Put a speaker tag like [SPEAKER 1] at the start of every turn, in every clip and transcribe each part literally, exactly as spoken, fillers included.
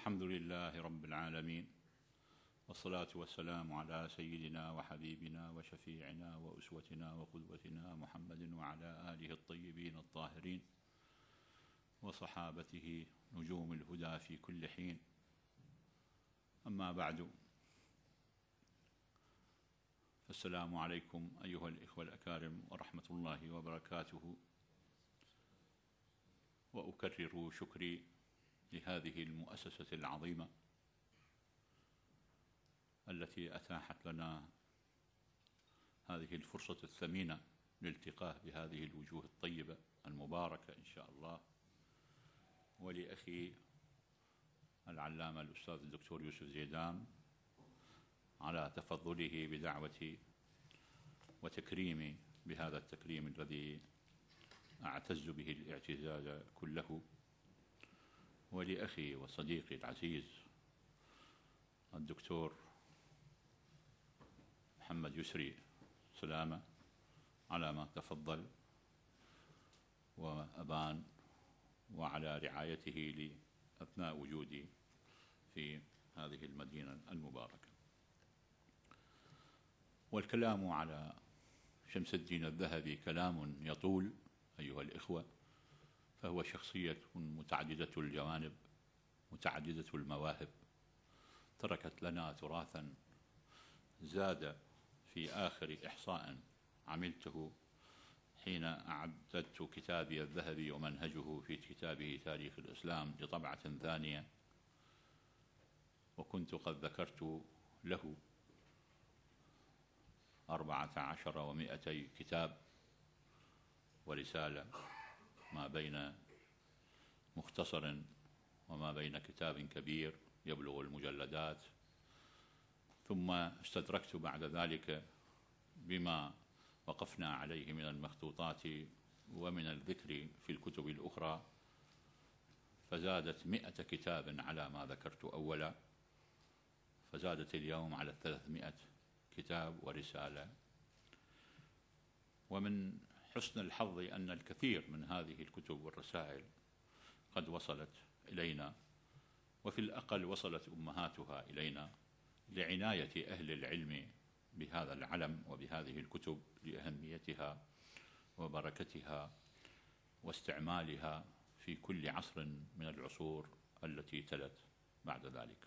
[SPEAKER 1] الحمد لله رب العالمين، والصلاة والسلام على سيدنا وحبيبنا وشفيعنا وأسوتنا وقدوتنا محمد وعلى آله الطيبين الطاهرين وصحابته نجوم الهدى في كل حين. أما بعد، السلام عليكم أيها الإخوة الأكارم ورحمة الله وبركاته. وأكرر شكري لهذه المؤسسة العظيمة التي أتاحت لنا هذه الفرصة الثمينة للالتقاء بهذه الوجوه الطيبة المباركة إن شاء الله، ولأخي العلامة الأستاذ الدكتور يوسف زيدان على تفضله بدعوتي وتكريمي بهذا التكريم الذي أعتز به الاعتزاز كله، ولأخي وصديقي العزيز الدكتور محمد يسري سلامة على ما تفضل وأبان، وعلى رعايته لي أثناء وجودي في هذه المدينة المباركة. والكلام على شمس الدين الذهبي كلام يطول أيها الإخوة، فهو شخصية متعددة الجوانب متعددة المواهب، تركت لنا تراثا زاد في آخر إحصاء عملته حين أعددت كتابي الذهبي ومنهجه في كتابه تاريخ الإسلام لطبعة ثانية، وكنت قد ذكرت له أربعة عشر ومائتي كتاب ورسالة، ما بين مختصر وما بين كتاب كبير يبلغ المجلدات، ثم استدركت بعد ذلك بما وقفنا عليه من المخطوطات ومن الذكر في الكتب الأخرى، فزادت مئة كتاب على ما ذكرت أولا، فزادت اليوم على الثلاثمائة كتاب ورسالة. ومن حسن الحظ أن الكثير من هذه الكتب والرسائل قد وصلت إلينا، وفي الأقل وصلت أمهاتها إلينا لعناية أهل العلم بهذا العلم وبهذه الكتب لأهميتها وبركتها واستعمالها في كل عصر من العصور التي تلت بعد ذلك.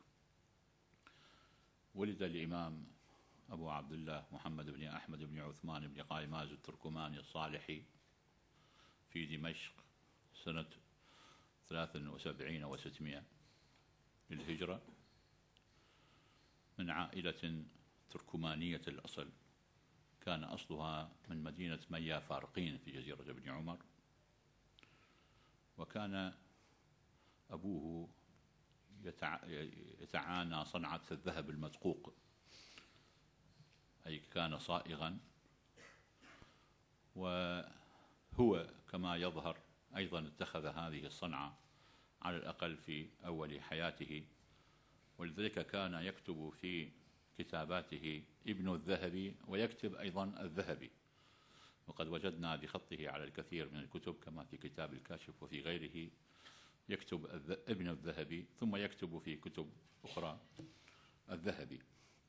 [SPEAKER 1] ولد الإمام أبو عبد الله محمد بن أحمد بن عثمان بن قايماز التركماني الصالحي في دمشق سنة ثلاث وسبعين وستمائة للهجرة، من عائلة تركمانية الأصل، كان أصلها من مدينة ميا فارقين في جزيرة بن عمر، وكان أبوه يتعانى صنعة الذهب المدقوق، أي كان صائغا، وهو كما يظهر أيضا اتخذ هذه الصنعة على الأقل في أول حياته، ولذلك كان يكتب في كتاباته ابن الذهبي ويكتب أيضا الذهبي، وقد وجدنا بخطه على الكثير من الكتب كما في كتاب الكاشف وفي غيره يكتب ابن الذهبي، ثم يكتب في كتب أخرى الذهبي.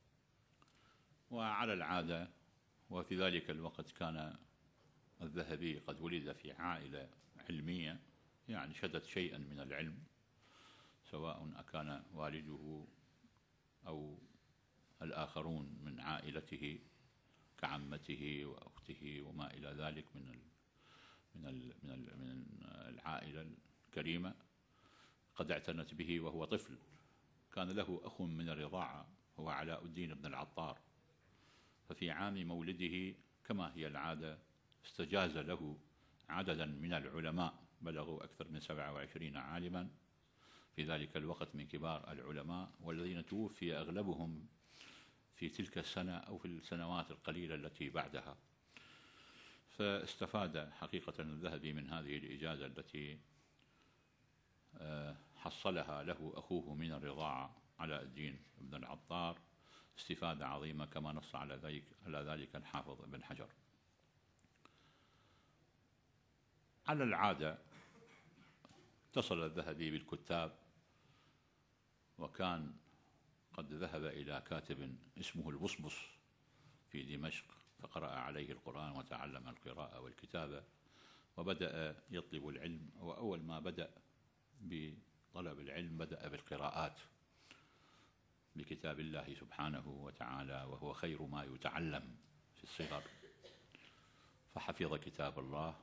[SPEAKER 1] وعلى العادة وفي ذلك الوقت كان الذهبي قد ولد في عائلة علمية، يعني شدت شيئا من العلم، سواء أكان والده أو الآخرون من عائلته كعمته وأخته وما إلى ذلك من ال من ال من ال من العائلة الكريمة، قد اعتنت به وهو طفل. كان له أخ من الرضاعة هو علاء الدين بن العطار، ففي عام مولده كما هي العادة استجاز له عددا من العلماء بلغوا أكثر من سبعة وعشرين عالما في ذلك الوقت من كبار العلماء، والذين توفي أغلبهم في تلك السنة أو في السنوات القليلة التي بعدها. فاستفاد حقيقة الذهبي من هذه الإجازة التي حصلها له أخوه من الرضاعة علاء الدين بن العطار استفادة عظيمة، كما نص على ذلك على ذلك الحافظ ابن حجر. على العادة اتصل الذهبي بالكتاب وكان قد ذهب إلى كاتب اسمه البصبص في دمشق فقرأ عليه القرآن وتعلم القراءة والكتابة وبدأ يطلب العلم. وأول ما بدأ بطلب العلم بدأ بالقراءات بكتاب الله سبحانه وتعالى، وهو خير ما يتعلم في الصغر، فحفظ كتاب الله،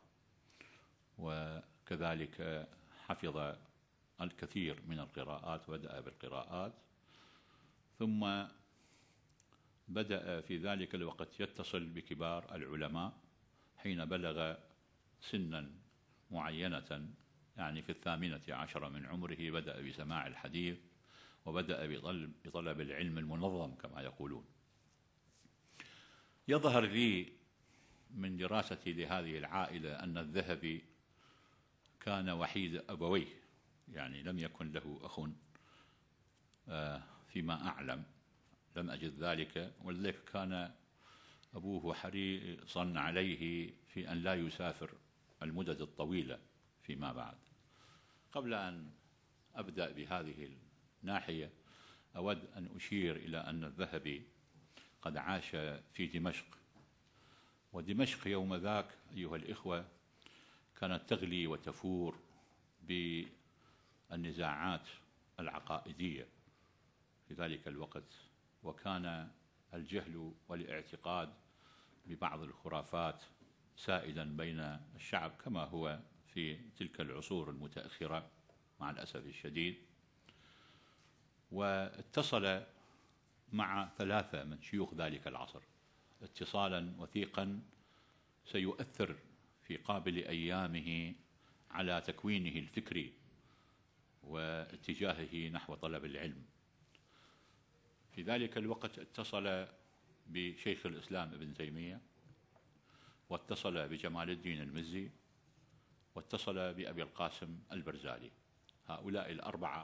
[SPEAKER 1] وكذلك حفظ الكثير من القراءات، بدأ بالقراءات، ثم بدأ في ذلك الوقت يتصل بكبار العلماء حين بلغ سنا معينة، يعني في الثامنة عشر من عمره بدأ بسماع الحديث وبدأ بطلب العلم المنظم كما يقولون. يظهر لي من دراستي لهذه العائلة أن الذهبي كان وحيد أبويه، يعني لم يكن له أخ فيما أعلم، لم أجد ذلك، ولذلك كان أبوه حريصا عليه في أن لا يسافر المدد الطويلة فيما بعد. قبل أن أبدأ بهذه الناحية أود أن أشير إلى أن الذهبي قد عاش في دمشق، ودمشق يوم ذاك أيها الإخوة كانت تغلي وتفور بالنزاعات العقائدية في ذلك الوقت، وكان الجهل والاعتقاد ببعض الخرافات سائدا بين الشعب كما هو في تلك العصور المتأخرة مع الأسف الشديد. واتصل مع ثلاثة من شيوخ ذلك العصر اتصالا وثيقا سيؤثر في قابل أيامه على تكوينه الفكري واتجاهه نحو طلب العلم. في ذلك الوقت اتصل بشيخ الإسلام ابن تيمية، واتصل بجمال الدين المزي، واتصل بأبي القاسم البرزالي. هؤلاء الأربعة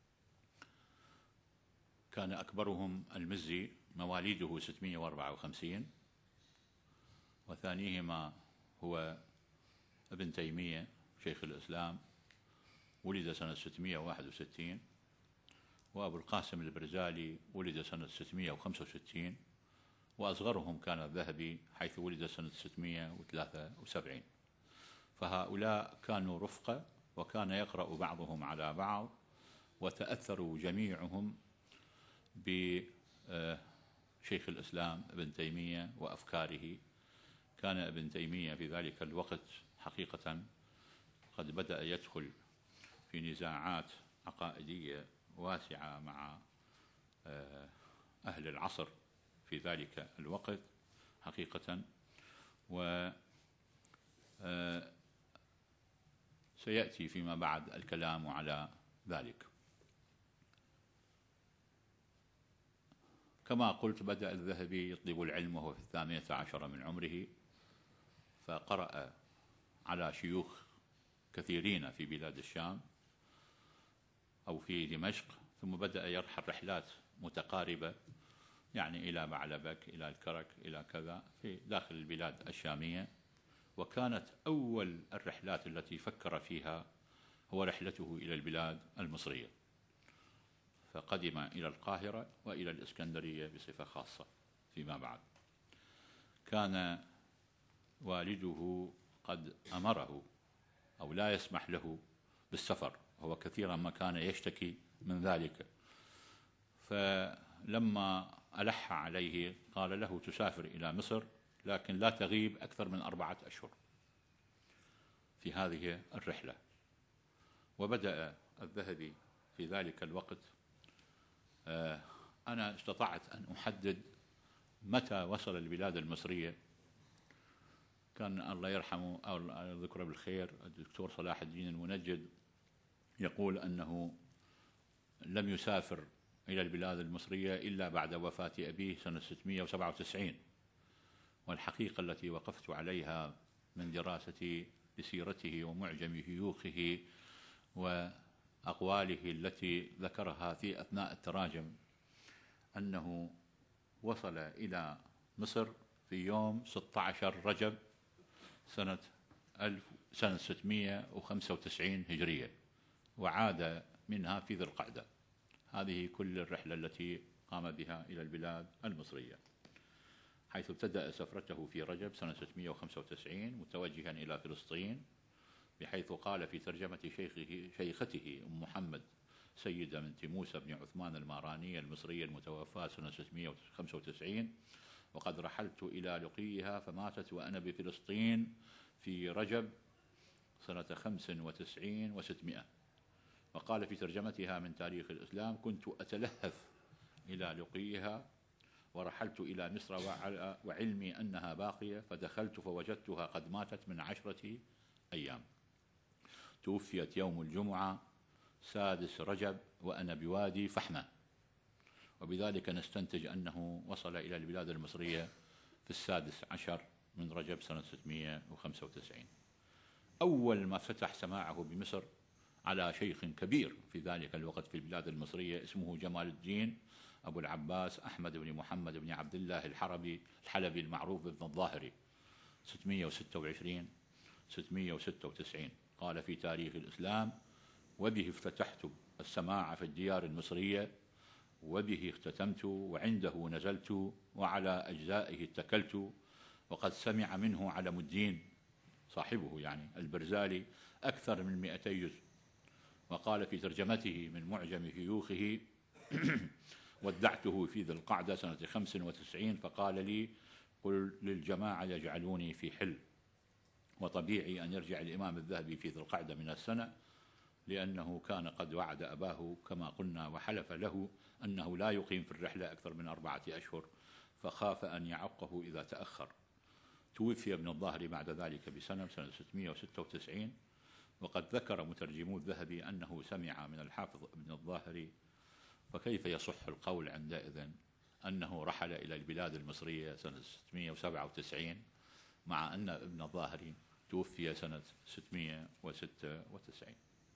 [SPEAKER 1] كان أكبرهم المزي مواليده ستمائة وأربعة وخمسين، وثانيهما هو ابن تيمية شيخ الإسلام ولد سنة ستمائة وواحد وستين، وأبو القاسم البرزالي ولد سنة ستمائة وخمسة وستين، وأصغرهم كان الذهبي حيث ولد سنة ستمائة وثلاثة وسبعين. فهؤلاء كانوا رفقة، وكان يقرأ بعضهم على بعض، وتأثروا جميعهم بشيخ الإسلام ابن تيمية وأفكاره. كان ابن تيمية في ذلك الوقت حقيقة قد بدأ يدخل في نزاعات عقائدية واسعة مع أهل العصر في ذلك الوقت حقيقة، و سيأتي فيما بعد الكلام على ذلك. كما قلت بدأ الذهبي يطلب العلم وهو في الثامنة عشر من عمره، فقرأ على شيوخ كثيرين في بلاد الشام أو في دمشق، ثم بدأ يرحل رحلات متقاربة، يعني إلى بعلبك، إلى الكرك، إلى كذا في داخل البلاد الشامية. وكانت أول الرحلات التي فكر فيها هو رحلته إلى البلاد المصرية، فقدم إلى القاهرة وإلى الإسكندرية بصفة خاصة فيما بعد. كان والده قد أمره أو لا يسمح له بالسفر، هو كثيرا ما كان يشتكي من ذلك، فلما ألح عليه قال له تسافر إلى مصر لكن لا تغيب أكثر من أربعة أشهر في هذه الرحلة. وبدأ الذهبي في ذلك الوقت. أنا استطعت أن أحدد متى وصل البلاد المصرية. كان الله يرحمه أو ذكره بالخير الدكتور صلاح الدين المنجد يقول أنه لم يسافر إلى البلاد المصرية إلا بعد وفاة أبيه سنة ستمائة وسبعة وتسعين. والحقيقة التي وقفت عليها من دراستي لسيرته ومعجم شيوخه وأقواله التي ذكرها في أثناء التراجم أنه وصل إلى مصر في يوم ستة عشر رجب سنة ألف سنة ستمائة وخمسة وتسعين هجرية، وعاد منها في ذي القعدة. هذه كل الرحلة التي قام بها إلى البلاد المصرية، حيث ابتدأ سفرته في رجب سنة ستمائة وخمسة وتسعين متوجها إلى فلسطين، بحيث قال في ترجمة شيخه شيخته أم محمد سيدة بنت موسى بن عثمان المارانية المصرية المتوفاة سنة ستمائة وخمسة وتسعين: وقد رحلت إلى لقيها فماتت وأنا بفلسطين في رجب سنة خمس وتسعين وستمائة. وقال في ترجمتها من تاريخ الإسلام: كنت أتلهف إلى لقيها ورحلت إلى مصر وعلمي أنها باقية، فدخلت فوجدتها قد ماتت من عشرة أيام. توفيت يوم الجمعة سادس رجب وأنا بوادي فحمة، وبذلك نستنتج أنه وصل إلى البلاد المصرية في السادس عشر من رجب سنة ستمائة وخمسة وتسعين. أول ما فتح سماعه بمصر على شيخ كبير في ذلك الوقت في البلاد المصرية اسمه جمال الدين أبو العباس أحمد بن محمد بن عبد الله الحربي الحلبي المعروف بابن الظاهري ستمائة وستة وعشرين ستمائة وستة وتسعين. قال في تاريخ الإسلام: وبه افتتحت السماع في الديار المصرية، وبه اختتمت، وعنده نزلت، وعلى أجزائه اتكلت، وقد سمع منه علم الدين صاحبه يعني البرزالي أكثر من مئتي جزء. وقال في ترجمته من معجم شيوخه: ودعته في ذي القعدة سنة خمس وتسعين فقال لي: قل للجماعة يجعلوني في حل. وطبيعي أن يرجع الإمام الذهبي في ذي القعدة من السنة، لأنه كان قد وعد أباه كما قلنا وحلف له أنه لا يقيم في الرحلة أكثر من أربعة أشهر، فخاف أن يعقه إذا تأخر. توفي ابن الظاهري بعد ذلك بسنة سنة ستمائة وستة وتسعين. وقد ذكر مترجمو الذهبي أنه سمع من الحافظ ابن الظاهري، فكيف يصح القول عندئذ أنه رحل إلى البلاد المصرية سنة ستمائة وسبعة وتسعين مع أن ابن الظاهري توفي سنة ستمائة وستة وتسعين.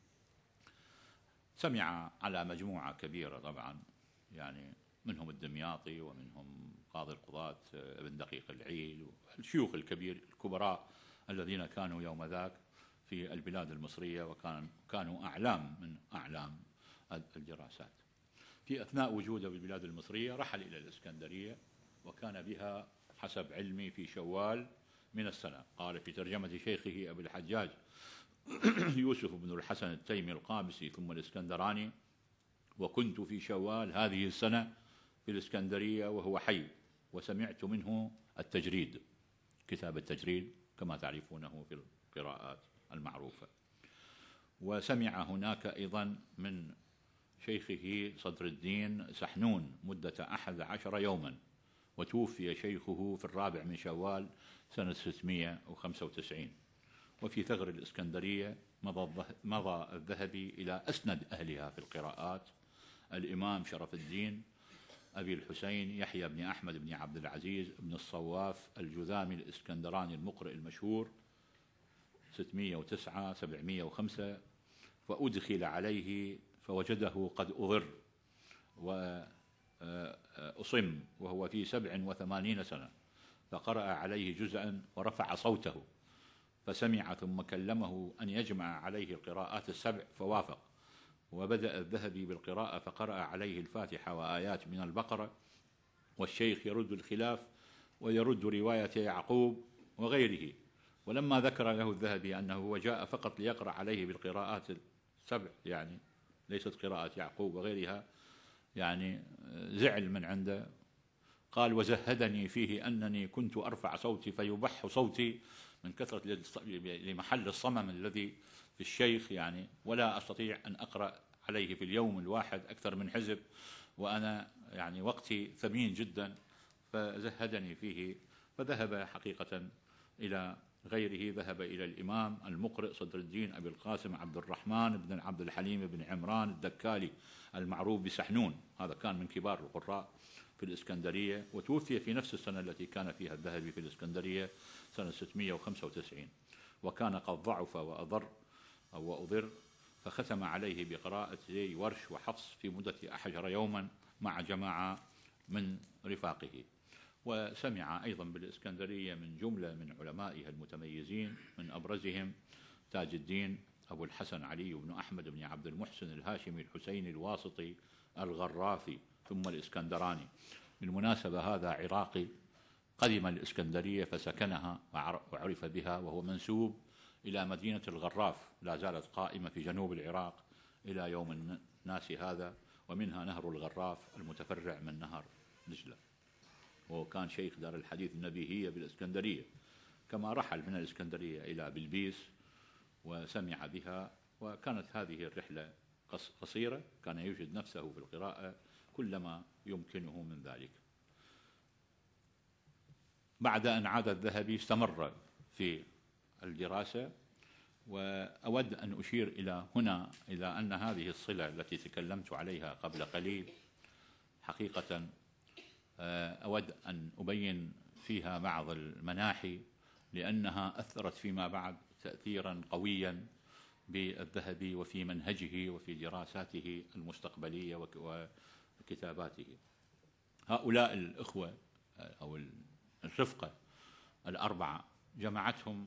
[SPEAKER 1] سمع على مجموعة كبيرة طبعا، يعني منهم الدمياطي ومنهم قاضي القضاة ابن دقيق العيل والشيوخ الكبير الكبراء الذين كانوا يوم ذاك في البلاد المصرية وكان كانوا أعلام من أعلام الدراسات. في أثناء وجوده بالبلاد المصرية رحل إلى الإسكندرية، وكان بها حسب علمي في شوال من السنة. قال في ترجمة شيخه أبي الحجاج يوسف بن الحسن التيمي القابسي ثم الإسكندراني: وكنت في شوال هذه السنة في الإسكندرية وهو حي، وسمعت منه التجريد، كتاب التجريد كما تعرفونه في القراءات المعروفة. وسمع هناك أيضا من شيخه صدر الدين سحنون مدة أحد عشر يوما، وتوفي شيخه في الرابع من شوال سنة ستمائة وخمسة وتسعين. وفي ثغر الإسكندرية مضى الذهبي إلى أسند أهلها في القراءات الإمام شرف الدين أبي الحسين يحيى بن أحمد بن عبد العزيز بن الصواف الجذامي الإسكندراني المقرئ المشهور ستمائة وتسعة سبعمائة وخمسة. فأدخل عليه فوجده قد أضر وأصم وهو في سبع وثمانين سنة، فقرأ عليه جزءا ورفع صوته، فسمع ثم كلمه أن يجمع عليه القراءات السبع فوافق. وبدأ الذهبي بالقراءة فقرأ عليه الفاتحة وآيات من البقرة، والشيخ يرد الخلاف ويرد رواية يعقوب وغيره. ولما ذكر له الذهبي أنه هو جاء فقط ليقرأ عليه بالقراءات السبع، يعني ليست قراءة يعقوب وغيرها، يعني زعل من عنده. قال: وزهدني فيه أنني كنت أرفع صوتي فيبح صوتي من كثرة لمحل الصمم الذي في الشيخ، يعني ولا أستطيع أن أقرأ عليه في اليوم الواحد أكثر من حزب، وأنا يعني وقتي ثمين جدا، فزهدني فيه. فذهب حقيقة إلى غيره، ذهب إلى الإمام المقرئ صدر الدين أبي القاسم عبد الرحمن بن عبد الحليم بن عمران الدكالي المعروف بسحنون، هذا كان من كبار القراء في الإسكندرية، وتوفي في نفس السنة التي كان فيها الذهبي في الإسكندرية سنة ستمائة وخمسة وتسعين. وكان قد ضعف وأضر أو وأضر، فختم عليه بقراءة ورش وحفص في مدة أحد يوما مع جماعة من رفاقه. وسمع أيضا بالإسكندرية من جملة من علمائها المتميزين، من أبرزهم تاج الدين أبو الحسن علي بن أحمد بن عبد المحسن الهاشمي الحسيني الواسطي الغرافي ثم الإسكندراني. بالمناسبة هذا عراقي قدم الإسكندرية فسكنها وعرف بها، وهو منسوب إلى مدينة الغراف، لا زالت قائمة في جنوب العراق إلى يوم الناس هذا، ومنها نهر الغراف المتفرع من نهر دجلة. وهو كان شيخ دار الحديث النبيهية بالإسكندرية، كما رحل من الإسكندرية إلى بلبيس وسمع بها، وكانت هذه الرحلة قصيرة، كان يجد نفسه في القراءة كلما يمكنه من ذلك. بعد أن عاد الذهبي استمر في الدراسة، وأود أن أشير إلى هنا إلى أن هذه الصلة التي تكلمت عليها قبل قليل حقيقة أود أن أبين فيها بعض المناحي، لأنها أثرت فيما بعد تأثيرا قويا بالذهبي وفي منهجه وفي دراساته المستقبلية وكتاباته. هؤلاء الإخوة أو الرفقة الأربعة جمعتهم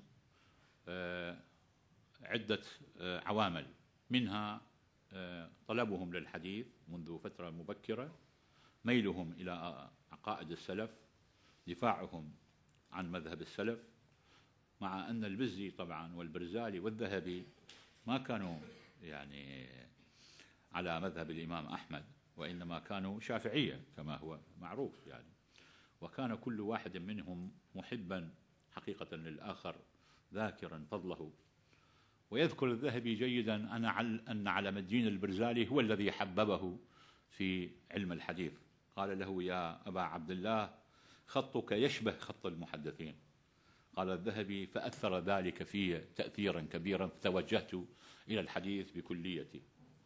[SPEAKER 1] عدة عوامل، منها طلبهم للحديث منذ فترة مبكرة، ميلهم إلى عقائد السلف، دفاعهم عن مذهب السلف، مع أن البزي طبعا والبرزالي والذهبي ما كانوا يعني على مذهب الإمام أحمد، وإنما كانوا شافعية كما هو معروف يعني، وكان كل واحد منهم محبا حقيقة للآخر ذاكرا فضله. ويذكر الذهبي جيدا أن علم الدين البرزالي هو الذي حببه في علم الحديث، قال له: يا أبا عبد الله خطك يشبه خط المحدثين. قال الذهبي: فأثر ذلك في تأثيرا كبيرا، فتوجهت إلى الحديث بكليتي.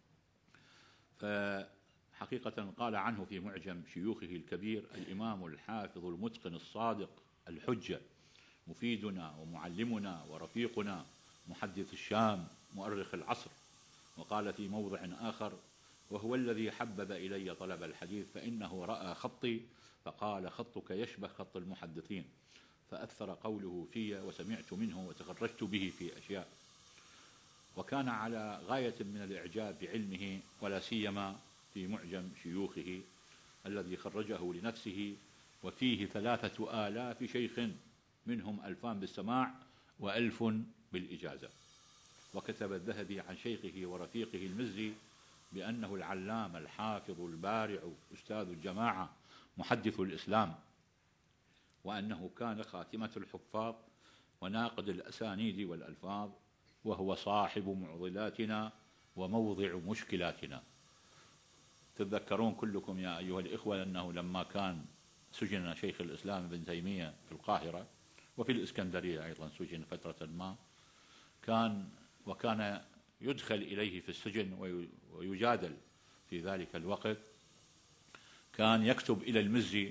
[SPEAKER 1] فحقيقة قال عنه في معجم شيوخه الكبير: الإمام الحافظ المتقن الصادق الحجة، مفيدنا ومعلمنا ورفيقنا، محدث الشام، مؤرخ العصر. وقال في موضع آخر: وهو الذي حبب إلي طلب الحديث، فإنه رأى خطي فقال: خطك يشبه خط المحدثين. فأثر قوله في، وسمعت منه وتخرجت به في أشياء. وكان على غاية من الإعجاب بعلمه، ولا سيما في معجم شيوخه الذي خرجه لنفسه، وفيه ثلاثة آلاف شيخ، منهم ألفان بالسماع وألف بالإجازة. وكتب الذهبي عن شيخه ورفيقه المزي بأنه العلام الحافظ البارع أستاذ الجماعة محدث الإسلام، وأنه كان خاتمة الحفاظ وناقد الأسانيد والألفاظ، وهو صاحب معضلاتنا وموضع مشكلاتنا. تتذكرون كلكم يا أيها الإخوة أنه لما كان سجن شيخ الإسلام ابن تيمية في القاهرة وفي الإسكندرية أيضا سجن فترة ما، كان وكان يدخل إليه في السجن ويجادل في ذلك الوقت، كان يكتب إلى المزي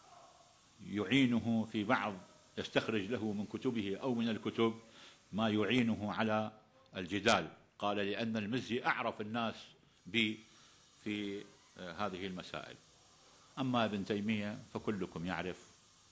[SPEAKER 1] يعينه في بعض، يستخرج له من كتبه أو من الكتب ما يعينه على الجدال. قال: لأن المزي أعرف الناس بي في هذه المسائل. أما ابن تيمية فكلكم يعرف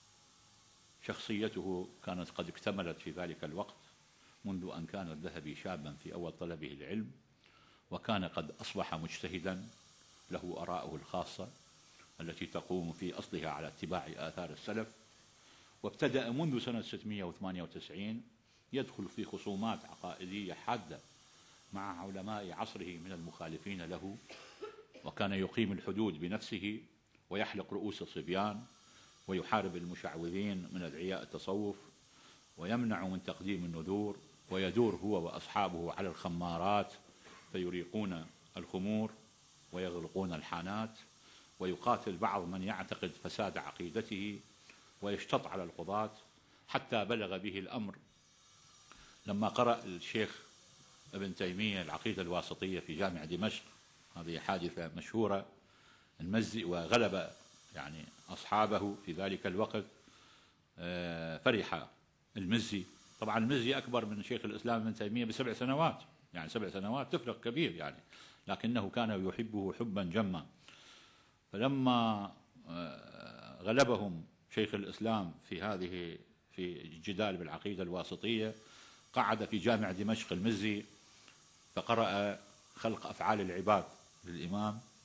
[SPEAKER 1] شخصيته كانت قد اكتملت في ذلك الوقت، منذ أن كان الذهبي شابا في أول طلبه العلم، وكان قد أصبح مجتهدا له آراءه الخاصة التي تقوم في أصلها على اتباع آثار السلف. وابتدأ منذ سنة ستمائة وثمانية وتسعين يدخل في خصومات عقائدية حادة مع علماء عصره من المخالفين له، وكان يقيم الحدود بنفسه ويحلق رؤوس الصبيان ويحارب المشعوذين من أدعياء التصوف ويمنع من تقديم النذور، ويدور هو وأصحابه على الخمارات فيريقون الخمور ويغلقون الحانات، ويقاتل بعض من يعتقد فساد عقيدته ويشتط على القضاة، حتى بلغ به الأمر لما قرأ الشيخ ابن تيمية العقيدة الواسطية في جامع دمشق، هذه حادثة مشهورة، المزي وغلب يعني أصحابه في ذلك الوقت. فرح المزي، طبعا المزي أكبر من شيخ الإسلام ابن تيمية بسبع سنوات، يعني سبع سنوات تفرق كبير يعني، لكنه كان يحبه حبا جما. فلما غلبهم شيخ الإسلام في هذه في الجدال بالعقيدة الواسطية، قعد في جامع دمشق المزي فقرأ خلق أفعال العباد للإمام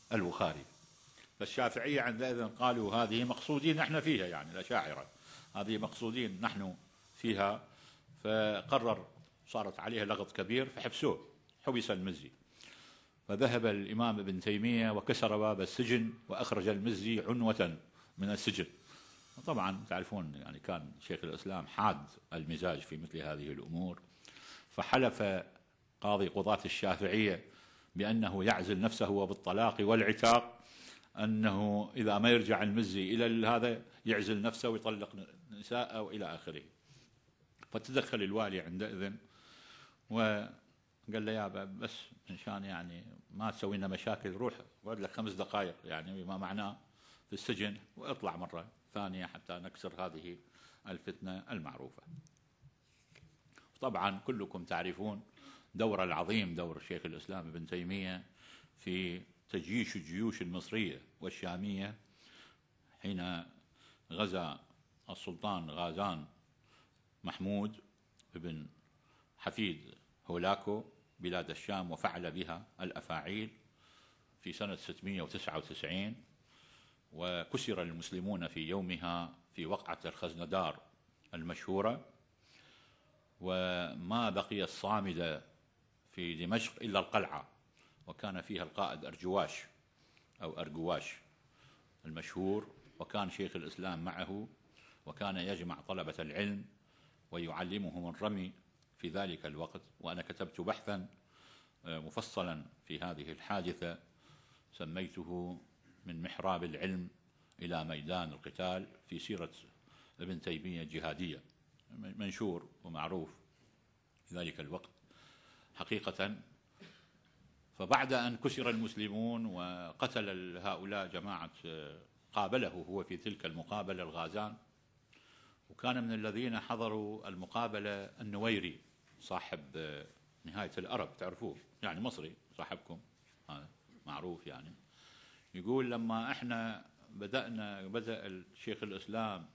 [SPEAKER 1] البخاري. فالشافعية عندئذ قالوا هذه مقصودين نحن فيها، يعني الأشاعرة هذه مقصودين نحن فيها، فقرر صارت عليها لغط كبير فحبسوه، حبس المزي. فذهب الإمام ابن تيمية وكسر باب السجن وأخرج المزي عنوة من السجن. طبعا تعرفون يعني كان شيخ الإسلام حاد المزاج في مثل هذه الأمور، فحلف قاضي قضاة الشافعية بأنه يعزل نفسه بالطلاق والعتاق، أنه إذا ما يرجع المزي إلى هذا يعزل نفسه ويطلق نساءه وإلى آخره. فتدخل الوالي عندئذ وقال له يا بس إنشان يعني ما تسوي لنا مشاكل، روح وعد لك خمس دقائق يعني ما معناه في السجن واطلع مرة ثانية حتى نكسر هذه الفتنة المعروفة. طبعا كلكم تعرفون دور العظيم دور شيخ الإسلام ابن تيمية في تجيش الجيوش المصرية والشامية حين غزا السلطان غازان محمود بن حفيد هولاكو بلاد الشام وفعل بها الأفاعيل في سنة ستمائة وتسعة وتسعين، وكسر المسلمون في يومها في وقعة الخزندار المشهورة، وما بقي الصامدة في دمشق إلا القلعة، وكان فيها القائد أرجواش أو أرجواش المشهور، وكان شيخ الإسلام معه، وكان يجمع طلبة العلم ويعلمهم الرمي في ذلك الوقت. وأنا كتبت بحثا مفصلا في هذه الحادثة سميته من محراب العلم إلى ميدان القتال في سيرة ابن تيمية الجهادية، منشور ومعروف في ذلك الوقت حقيقة. فبعد أن كسر المسلمون وقتل هؤلاء جماعة قابله هو في تلك المقابلة الغازان، وكان من الذين حضروا المقابلة النويري صاحب نهاية الأرب، تعرفوه يعني مصري صاحبكم هذا معروف. يعني يقول لما احنا بدأنا بدأ الشيخ الإسلام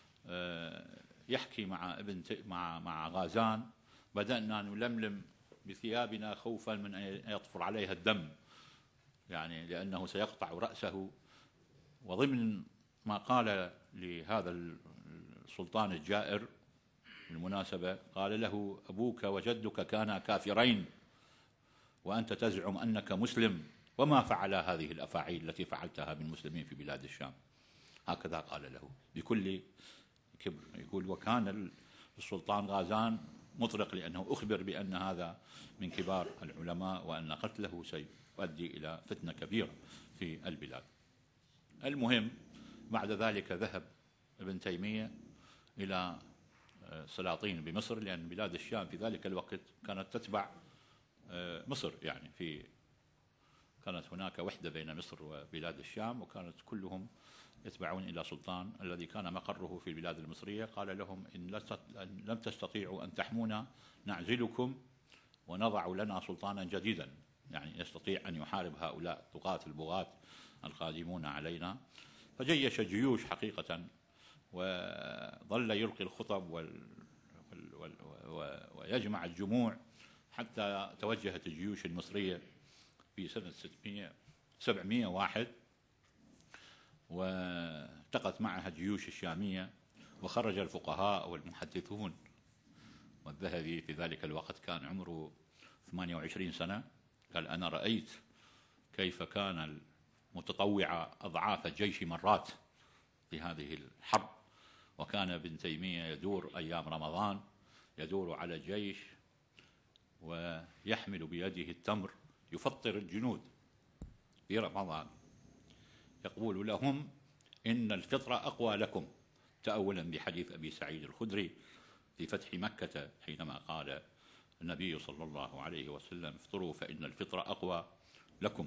[SPEAKER 1] يحكي مع ابن مع مع غازان، بدأنا نلملم بثيابنا خوفا من أن يطفر عليها الدم، يعني لأنه سيقطع رأسه. وضمن ما قال لهذا السلطان الجائر بالمناسبة قال له أبوك وجدك كانا كافرين وأنت تزعم أنك مسلم، وما فعل هذه الأفاعيل التي فعلتها بالمسلمين في بلاد الشام. هكذا قال له بكل كبر. يقول وكان السلطان غازان مطرق لأنه أخبر بأن هذا من كبار العلماء وأن قتله سيؤدي إلى فتنة كبيرة في البلاد. المهم بعد ذلك ذهب ابن تيمية إلى سلاطين بمصر، لأن بلاد الشام في ذلك الوقت كانت تتبع مصر، يعني في كانت هناك وحدة بين مصر وبلاد الشام، وكانت كلهم يتبعون إلى سلطان الذي كان مقره في البلاد المصرية. قال لهم إن لم تستطيعوا أن تحمونا نعزلكم ونضع لنا سلطانا جديدا، يعني يستطيع أن يحارب هؤلاء الطغاة البغاة القادمون علينا. فجيش جيوش حقيقة وظل يلقي الخطب وال... وال... وال... ويجمع الجموع حتى توجهت الجيوش المصرية في سنة سبعمائة وواحد، والتقت معها الجيوش الشامية، وخرج الفقهاء والمحدثون. والذهبي في ذلك الوقت كان عمره ثمانية وعشرين سنة، قال أنا رأيت كيف كان المتطوع أضعاف الجيش مرات في هذه الحرب. وكان ابن تيمية يدور أيام رمضان يدور على الجيش ويحمل بيده التمر يفطر الجنود في رمضان، يقول لهم إن الفطر أقوى لكم، تأولا بحديث أبي سعيد الخدري في فتح مكة حينما قال النبي صلى الله عليه وسلم افطروا فإن الفطر أقوى لكم.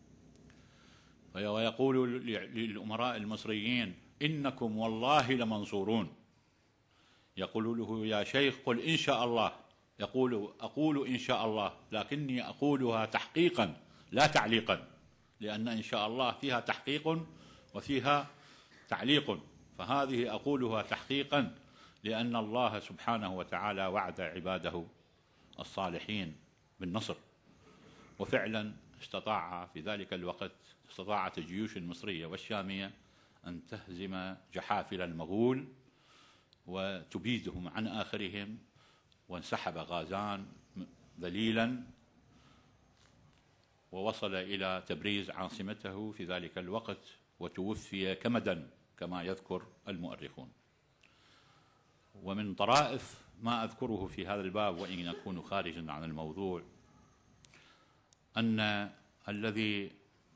[SPEAKER 1] ويقول للأمراء المصريين إنكم والله لمنصورون. يقول له يا شيخ قل إن شاء الله، يقول أقول إن شاء الله لكني أقولها تحقيقا لا تعليقا، لأن إن شاء الله فيها تحقيق وفيها تعليق، فهذه أقولها تحقيقا لأن الله سبحانه وتعالى وعد عباده الصالحين بالنصر. وفعلا استطاع في ذلك الوقت استطاعت الجيوش المصرية والشامية أن تهزم جحافل المغول وتبيدهم عن آخرهم، وانسحب غازان ذليلا ووصل إلى تبريز عاصمته في ذلك الوقت، وتوفي كمدا كما يذكر المؤرخون. ومن طرائف ما أذكره في هذا الباب، وإن يكون خارجا عن الموضوع، أن الذي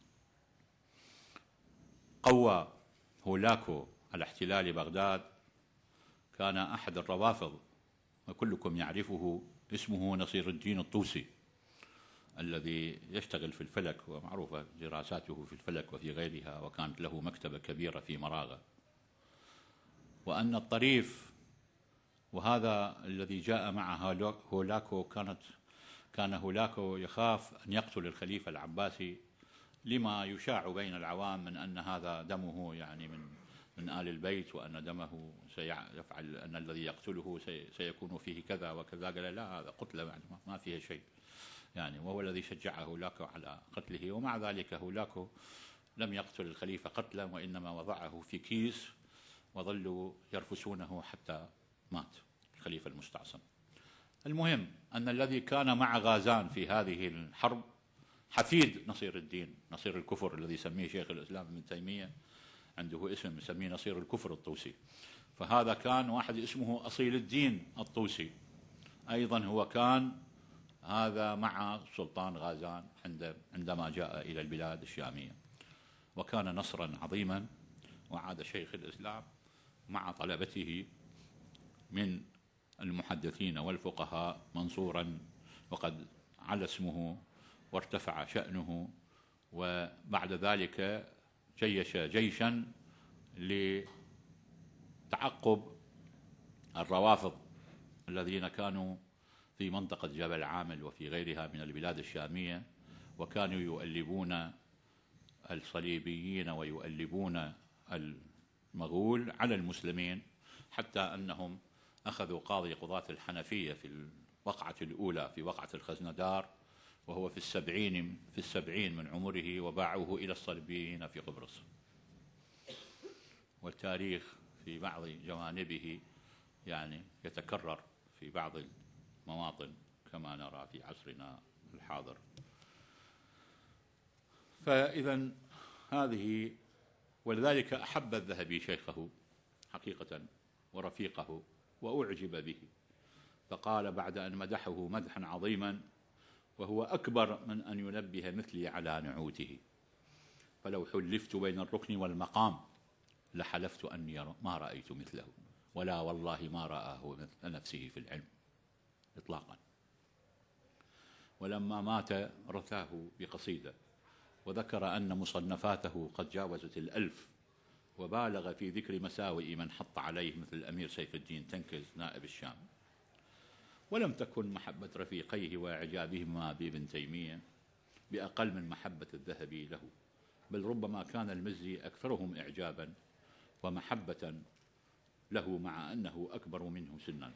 [SPEAKER 1] قوى هولاكو على احتلال بغداد كان أحد الروافض، وكلكم يعرفه، اسمه نصير الدين الطوسي، الذي يشتغل في الفلك، ومعروفة دراساته في الفلك وفي غيرها، وكانت له مكتبة كبيرة في مراغة. وأن الطريف، وهذا الذي جاء مع هولاكو، كانت كان هولاكو يخاف أن يقتل الخليفة العباسي لما يشاع بين العوام من أن هذا دمه يعني من من آل البيت، وأن دمه سيفعل، أن الذي يقتله سيكون فيه كذا وكذا. قال لا، هذا قتله يعني ما فيه شيء يعني، وهو الذي شجع هولاكو على قتله. ومع ذلك هولاكو لم يقتل الخليفة قتلا، وإنما وضعه في كيس وظلوا يرفسونه حتى مات الخليفة المستعصم. المهم أن الذي كان مع غازان في هذه الحرب حفيد نصير الدين، نصير الكفر، الذي يسميه شيخ الإسلام ابن تيمية، عنده اسم يسميه نصير الكفر الطوسي. فهذا كان واحد اسمه أصيل الدين الطوسي، أيضا هو كان هذا مع السلطان غازان عندما جاء إلى البلاد الشامية، وكان نصرا عظيما. وعاد شيخ الإسلام مع طلبته من المحدثين والفقهاء منصورا، وقد علا اسمه وارتفع شأنه. وبعد ذلك جيش جيشا لتعقب الروافض الذين كانوا في منطقة جبل عامل وفي غيرها من البلاد الشامية، وكانوا يؤلبون الصليبيين ويؤلبون المغول على المسلمين، حتى أنهم أخذوا قاضي قضاة الحنفية في الوقعة الأولى، في وقعة الخزندار، وهو في السبعين في السبعين من عمره، وباعوه إلى الصليبيين في قبرص. والتاريخ في بعض جوانبه يعني يتكرر في بعض المواطن كما نرى في عصرنا الحاضر. فإذا هذه، ولذلك أحب الذهبي شيخه حقيقة ورفيقه وأعجب به، فقال بعد أن مدحه مدحا عظيما: وهو أكبر من أن ينبه مثلي على نعوته، فلو حلفت بين الركن والمقام لحلفت أني ما رأيت مثله، ولا والله ما رآه مثل نفسه في العلم إطلاقا. ولما مات رثاه بقصيدة، وذكر أن مصنفاته قد جاوزت الألف، وبالغ في ذكر مساوئ من حط عليه مثل الأمير سيف الدين تنكز نائب الشام. ولم تكن محبة رفيقيه وإعجابهما بابن تيمية بأقل من محبة الذهبي له، بل ربما كان المزي أكثرهم إعجابا ومحبة له، مع أنه أكبر منه سنا.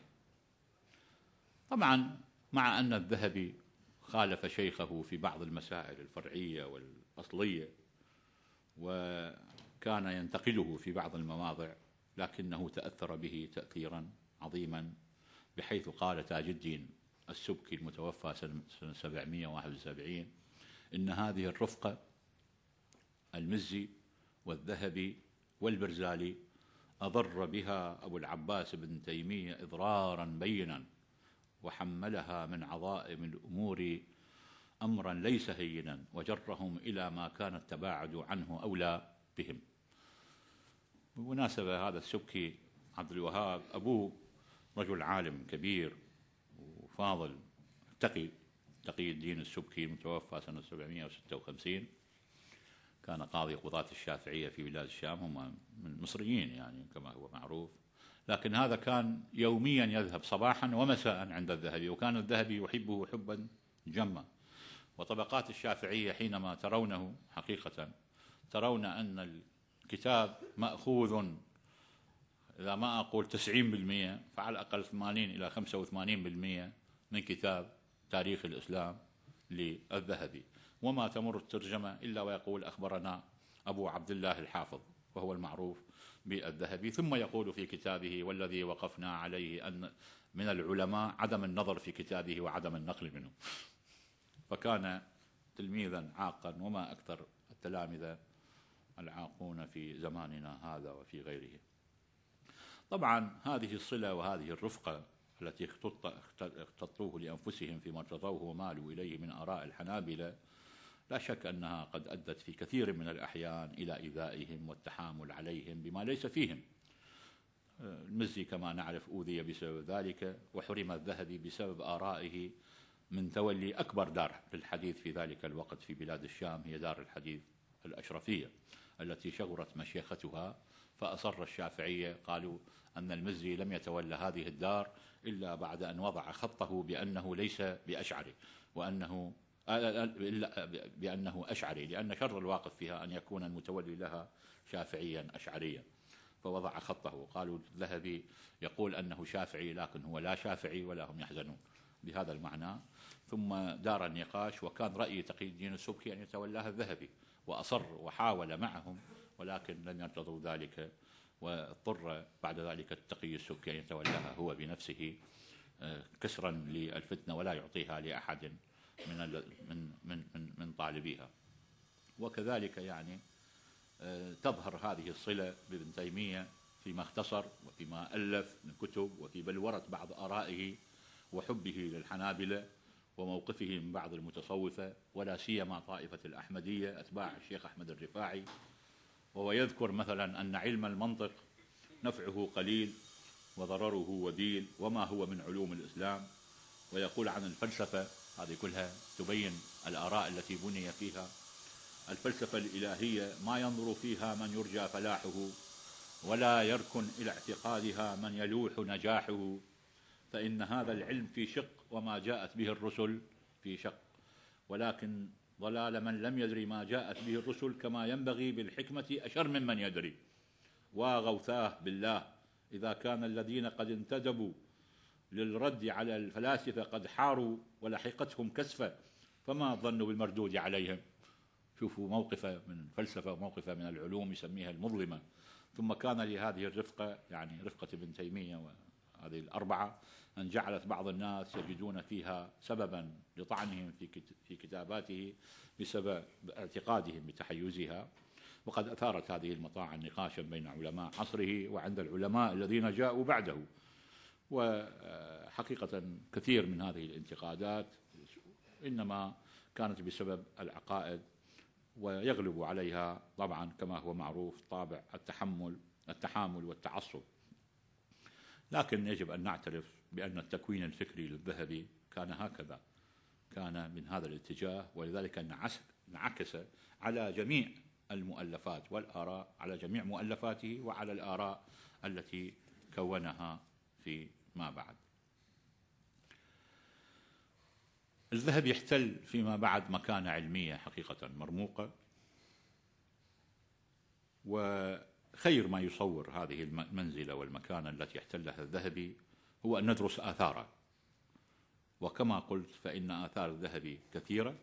[SPEAKER 1] طبعا مع أن الذهبي خالف شيخه في بعض المسائل الفرعية والأصلية، وكان ينتقده في بعض المواضع، لكنه تأثر به تأثيرا عظيما، بحيث قال تاج الدين السبكي المتوفى سنة سبعمائة وواحد وسبعين: إن هذه الرفقة المزي والذهبي والبرزالي أضر بها أبو العباس بن تيمية إضرارا بينا، وحملها من عظائم الأمور أمرا ليس هينا، وجرهم إلى ما كان التباعد عنه أولى بهم. بالمناسبة هذا السبكي عبد الوهاب أبوه رجل عالم كبير وفاضل تقي تقي الدين السبكي المتوفى سنة سبعمائة وستة وخمسين، كان قاضي قضاة الشافعية في بلاد الشام، هم من مصريين يعني كما هو معروف، لكن هذا كان يوميا يذهب صباحا ومساء عند الذهبي، وكان الذهبي يحبه حبا جما. وطبقات الشافعية حينما ترونه حقيقة ترون أن الكتاب مأخوذ، إذا ما أقول تسعين بالمئة فعلى الأقل ثمانين إلى خمسة وثمانين بالمئة من كتاب تاريخ الإسلام للذهبي، وما تمر الترجمة إلا ويقول أخبرنا أبو عبد الله الحافظ، وهو المعروف بالذهبي، ثم يقول في كتابه: والذي وقفنا عليه أن من العلماء عدم النظر في كتابه وعدم النقل منه. فكان تلميذا عاقا، وما أكثر التلامذة العاقون في زماننا هذا وفي غيره. طبعا هذه الصلة وهذه الرفقة التي اختطوه لأنفسهم فيما ارتضوه ومالوا إليه من آراء الحنابلة، لا شك أنها قد أدت في كثير من الأحيان إلى إيذائهم والتحامل عليهم بما ليس فيهم. المزي كما نعرف أوذي بسبب ذلك، وحرم الذهبي بسبب آرائه من تولي أكبر دار للحديث في ذلك الوقت في بلاد الشام، هي دار الحديث الأشرفية التي شغرت مشيختها. فأصر الشافعية، قالوا أن المزي لم يتولى هذه الدار إلا بعد أن وضع خطه بأنه ليس بأشعري، وأنه بأنه أشعري، لأن شر الواقف فيها أن يكون المتولي لها شافعيا أشعريا. فوضع خطه. قالوا الذهبي يقول أنه شافعي، لكن هو لا شافعي ولا هم يحزنون بهذا المعنى. ثم دار النقاش، وكان رأي تقي الدين السبكي أن يتولاها الذهبي، وأصر وحاول معهم، ولكن لم يرتضوا ذلك، واضطر بعد ذلك التقي السبكي أن يتولاها هو بنفسه كسرا للفتنة، ولا يعطيها لأحد من من من من, من طالبيها. وكذلك يعني تظهر هذه الصلة بابن تيمية فيما اختصر وفيما ألف من كتب، وفي بلورة بعض آرائه وحبه للحنابلة وموقفه من بعض المتصوفة، ولا سيما طائفة الأحمدية أتباع الشيخ أحمد الرفاعي. وهو يذكر مثلا أن علم المنطق نفعه قليل وضرره وبيل، وما هو من علوم الإسلام. ويقول عن الفلسفة، هذه كلها تبين الآراء التي بني فيها: الفلسفة الإلهية ما ينظر فيها من يرجى فلاحه، ولا يركن إلى اعتقادها من يلوح نجاحه، فإن هذا العلم في شق، وما جاءت به الرسل في شق، ولكن ضلال من لم يدري ما جاءت به الرسل كما ينبغي بالحكمة أشر ممن يدري. وغوثاه بالله إذا كان الذين قد انتدبوا للرد على الفلاسفة قد حاروا ولحقتهم كسفة، فما الظن بالمردود عليهم. شوفوا موقفه من الفلسفة وموقفه من العلوم يسميها المظلمة. ثم كان لهذه الرفقة، يعني رفقة ابن تيمية وهذه الأربعة، أن جعلت بعض الناس يجدون فيها سببا لطعنهم في كتاباته بسبب اعتقادهم بتحيزها. وقد أثارت هذه المطاعن نقاشا بين علماء عصره وعند العلماء الذين جاءوا بعده. وحقيقة كثير من هذه الانتقادات إنما كانت بسبب العقائد، ويغلب عليها طبعا كما هو معروف طابع التحمل التحامل والتعصب. لكن يجب أن نعترف بأن التكوين الفكري للذهبي كان هكذا، كان من هذا الاتجاه، ولذلك انعكس على جميع المؤلفات والآراء، على جميع مؤلفاته وعلى الآراء التي كونها فيما بعد. الذهبي يحتل فيما بعد مكانة علمية حقيقة مرموقة، وخير ما يصور هذه المنزلة والمكانة التي يحتلها الذهبي هو أن ندرس آثاره. وكما قلت فإن آثار الذهبي كثيرة،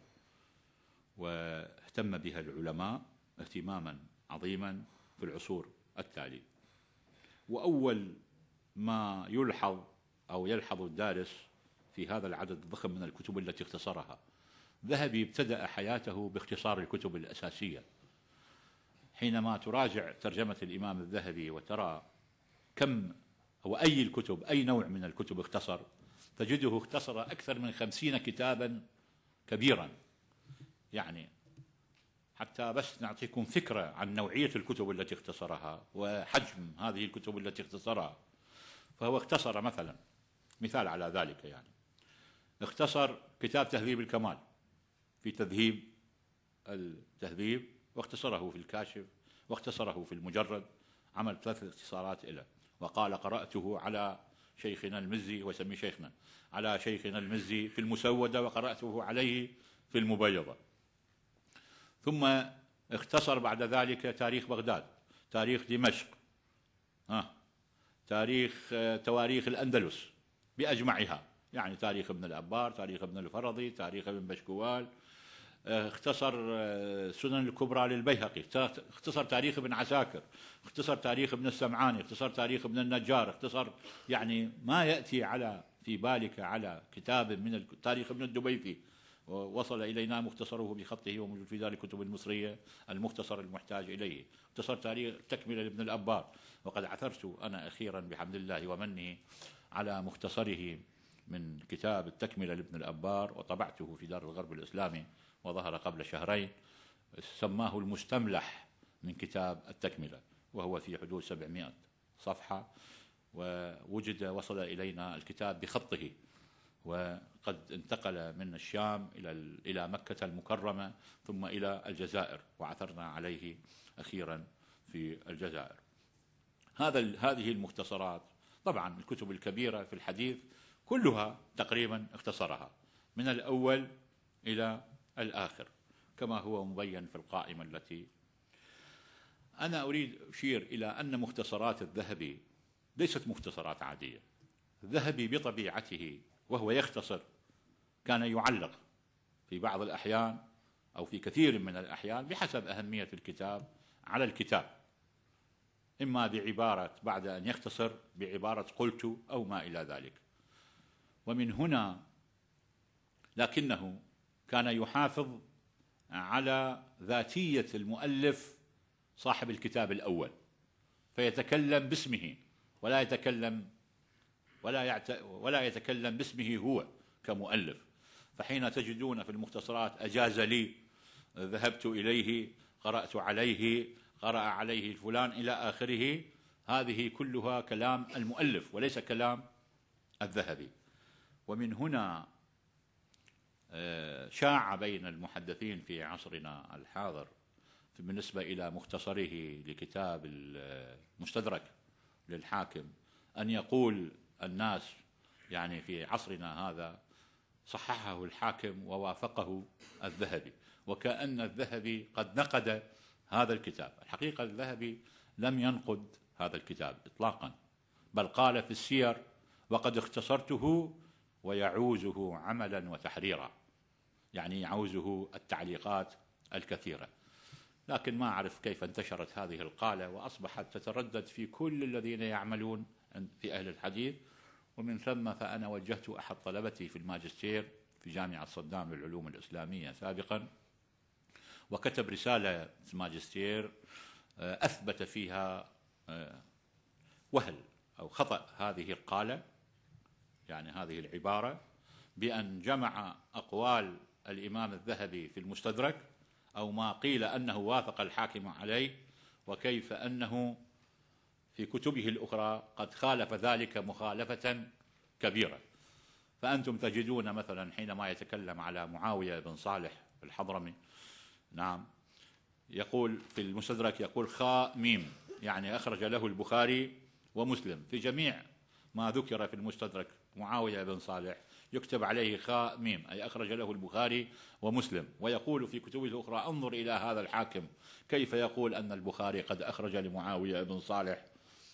[SPEAKER 1] واهتم بها العلماء اهتماما عظيما في العصور التالية. وأول ما يلحظ أو يلحظ الدارس في هذا العدد الضخم من الكتب التي اختصرها، الذهبي ابتدأ حياته باختصار الكتب الأساسية. حينما تراجع ترجمة الإمام الذهبي وترى كم أو أي الكتب أي نوع من الكتب اختصر، تجده اختصر أكثر من خمسين كتابا كبيرا. يعني حتى بس نعطيكم فكرة عن نوعية الكتب التي اختصرها وحجم هذه الكتب التي اختصرها. فهو اختصر مثلا، مثال على ذلك، يعني اختصر كتاب تهذيب الكمال في تذهيب التهذيب، واختصره في الكاشف، واختصره في المجرد، عمل ثلاث اختصارات له. وقال قرأته على شيخنا المزي، وسمي شيخنا على شيخنا المزي في المسودة، وقرأته عليه في المبيضة. ثم اختصر بعد ذلك تاريخ بغداد، تاريخ دمشق، ها تاريخ تواريخ الأندلس بأجمعها، يعني تاريخ ابن الأبار، تاريخ ابن الفرضي، تاريخ ابن بشكوال، اختصر سنن الكبرى للبيهقي، اختصر تاريخ ابن عساكر، اختصر تاريخ ابن السمعاني، اختصر تاريخ ابن النجار، اختصر يعني ما يأتي على في بالك على كتاب من تاريخ ابن الدبيثي وصل إلينا مختصره بخطه وموجود في دار الكتب المصرية المختصر المحتاج إليه، اختصر تاريخ تكملة لابن الأبار، وقد عثرت أنا أخيرا بحمد الله ومنه على مختصره من كتاب التكملة لابن الأبار وطبعته في دار الغرب الإسلامي وظهر قبل شهرين، سماه المستملح من كتاب التكملة، وهو في حدود سبعمائة صفحة، ووجد وصل إلينا الكتاب بخطه، وقد انتقل من الشام إلى إلى مكة المكرمة ثم إلى الجزائر، وعثرنا عليه أخيرا في الجزائر. هذا هذه المختصرات، طبعا الكتب الكبيرة في الحديث كلها تقريبا اختصرها من الأول إلى الآخر كما هو مبين في القائمة التي أنا أريد أشير إلى أن مختصرات الذهبي ليست مختصرات عادية. الذهبي بطبيعته وهو يختصر كان يعلق في بعض الأحيان أو في كثير من الأحيان بحسب أهمية الكتاب على الكتاب، إما بعبارة بعد أن يختصر بعبارة قلت أو ما إلى ذلك. ومن هنا لكنه كان يحافظ على ذاتية المؤلف صاحب الكتاب الأول، فيتكلم باسمه ولا يتكلم ولا يعت... ولا يتكلم باسمه هو كمؤلف. فحين تجدون في المختصرات أجاز لي، ذهبت إليه، قرأت عليه، قرأ عليه فلان إلى آخره، هذه كلها كلام المؤلف وليس كلام الذهبي. ومن هنا شاع بين المحدثين في عصرنا الحاضر بالنسبة إلى مختصره لكتاب المستدرك للحاكم أن يقول الناس يعني في عصرنا هذا صححه الحاكم ووافقه الذهبي، وكأن الذهبي قد نقد هذا الكتاب. الحقيقة الذهبي لم ينقد هذا الكتاب إطلاقا، بل قال في السير وقد اختصرته ويعوزه عملا وتحريرا، يعني يعوزه التعليقات الكثيرة. لكن ما أعرف كيف انتشرت هذه القالة وأصبحت تتردد في كل الذين يعملون في أهل الحديث. ومن ثم فأنا وجهت أحد طلبتي في الماجستير في جامعة صدام للعلوم الإسلامية سابقا، وكتب رسالة ماجستير أثبت فيها وهل أو خطأ هذه القالة، يعني هذه العبارة، بأن جمع أقوال الإمام الذهبي في المستدرك أو ما قيل أنه وافق الحاكم عليه، وكيف أنه في كتبه الأخرى قد خالف ذلك مخالفة كبيرة. فأنتم تجدون مثلا حينما يتكلم على معاوية بن صالح الحضرمي، نعم، يقول في المستدرك يقول خاء ميم، يعني أخرج له البخاري ومسلم. في جميع ما ذكر في المستدرك معاوية بن صالح يكتب عليه خاء ميم، أي أخرج له البخاري ومسلم. ويقول في كتبه الأخرى انظر إلى هذا الحاكم كيف يقول أن البخاري قد أخرج لمعاوية بن صالح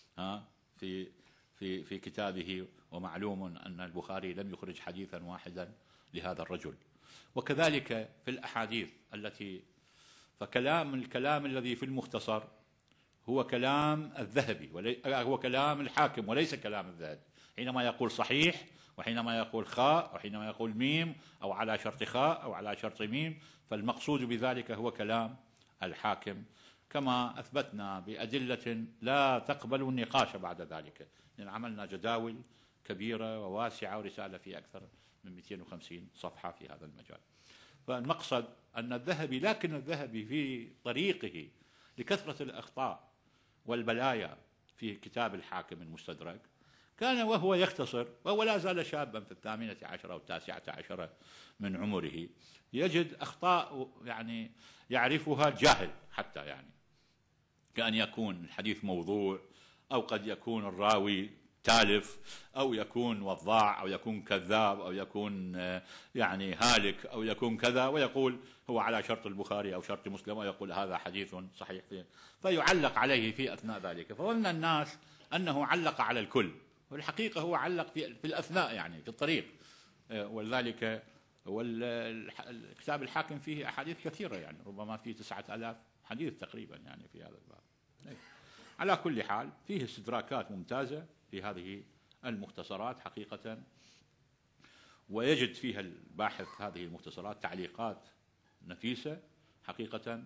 [SPEAKER 1] في في في كتابه، ومعلوم أن البخاري لم يخرج حديثا واحدا لهذا الرجل. وكذلك في الأحاديث التي فكلام الكلام الذي في المختصر هو كلام الذهبي، هو كلام الحاكم وليس كلام الذهبي، حينما يقول صحيح وحينما يقول خاء وحينما يقول ميم أو على شرط خاء أو على شرط ميم، فالمقصود بذلك هو كلام الحاكم، كما أثبتنا بأدلة لا تقبل النقاش بعد ذلك، لأن عملنا جداول كبيرة وواسعة ورسالة في أكثر من مئتين وخمسين صفحة في هذا المجال. فالمقصد أن الذهبي، لكن الذهبي في طريقه لكثرة الأخطاء والبلايا في كتاب الحاكم المستدرك كان وهو يختصر، وهو لا زال شابا في الثامنة عشرة أو التاسعة عشرة من عمره، يجد أخطاء يعني يعرفها جاهل حتى، يعني كأن يكون الحديث موضوع، أو قد يكون الراوي تالف، أو يكون وضاع، أو يكون كذاب، أو يكون يعني هالك، أو يكون كذا، ويقول هو على شرط البخاري أو شرط مسلم، ويقول هذا حديث صحيح فيه، فيعلق عليه في أثناء ذلك. فظن الناس أنه علق على الكل، والحقيقة هو علق في, في الأثناء، يعني في الطريق. ولذلك والكتاب الحاكم فيه أحاديث كثيرة، يعني ربما فيه تسعة آلاف حديث تقريبا يعني في هذا الباب. على كل حال فيه استدراكات ممتازة في هذه المختصرات حقيقة، ويجد فيها الباحث هذه المختصرات تعليقات نفيسة حقيقة.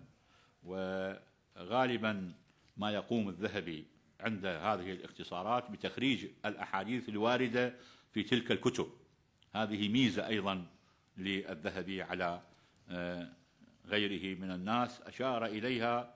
[SPEAKER 1] وغالبا ما يقوم الذهبي عند هذه الاختصارات بتخريج الأحاديث الواردة في تلك الكتب. هذه ميزة أيضا للذهبي على غيره من الناس أشار إليها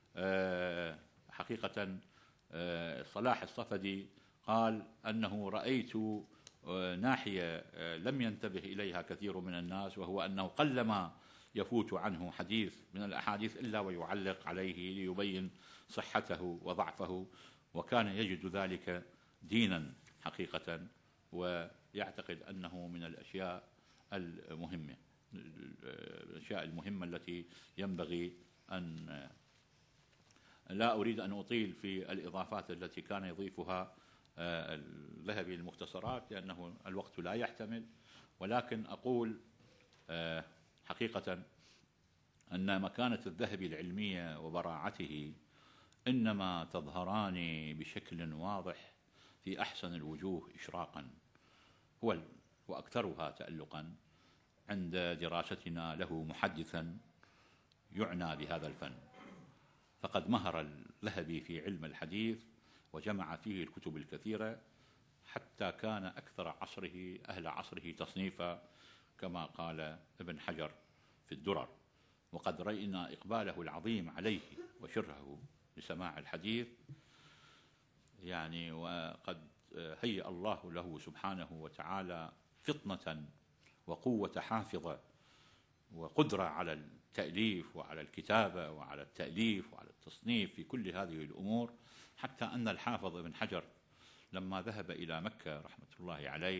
[SPEAKER 1] حقيقة. صلاح الصفدي قال أنه رأيت ناحية لم ينتبه إليها كثير من الناس، وهو أنه قلما يفوت عنه حديث من الأحاديث إلا ويعلق عليه ليبين صحته وضعفه، وكان يجد ذلك دينا حقيقة، ويعتقد أنه من الأشياء المهمة الأشياء المهمة التي ينبغي أن لا أريد أن أطيل في الإضافات التي كان يضيفها الذهبي المختصرات لأنه الوقت لا يحتمل، ولكن أقول حقيقة أن مكانة الذهبي العلمية وبراعته إنما تظهران بشكل واضح في أحسن الوجوه إشراقا هو وأكثرها تألقا عند دراستنا له محدثا يعنى بهذا الفن. فقد مهر الذهبي في علم الحديث وجمع فيه الكتب الكثيرة، حتى كان أكثر عصره أهل عصره تصنيفا كما قال ابن حجر في الدرر. وقد رأينا إقباله العظيم عليه وشره لسماع الحديث، يعني وقد هيأ الله له سبحانه وتعالى فطنة وقوة حافظة وقدرة على التأليف وعلى الكتابة وعلى التأليف وعلى التصنيف في كل هذه الأمور، حتى أن الحافظ ابن حجر لما ذهب إلى مكة رحمة الله عليه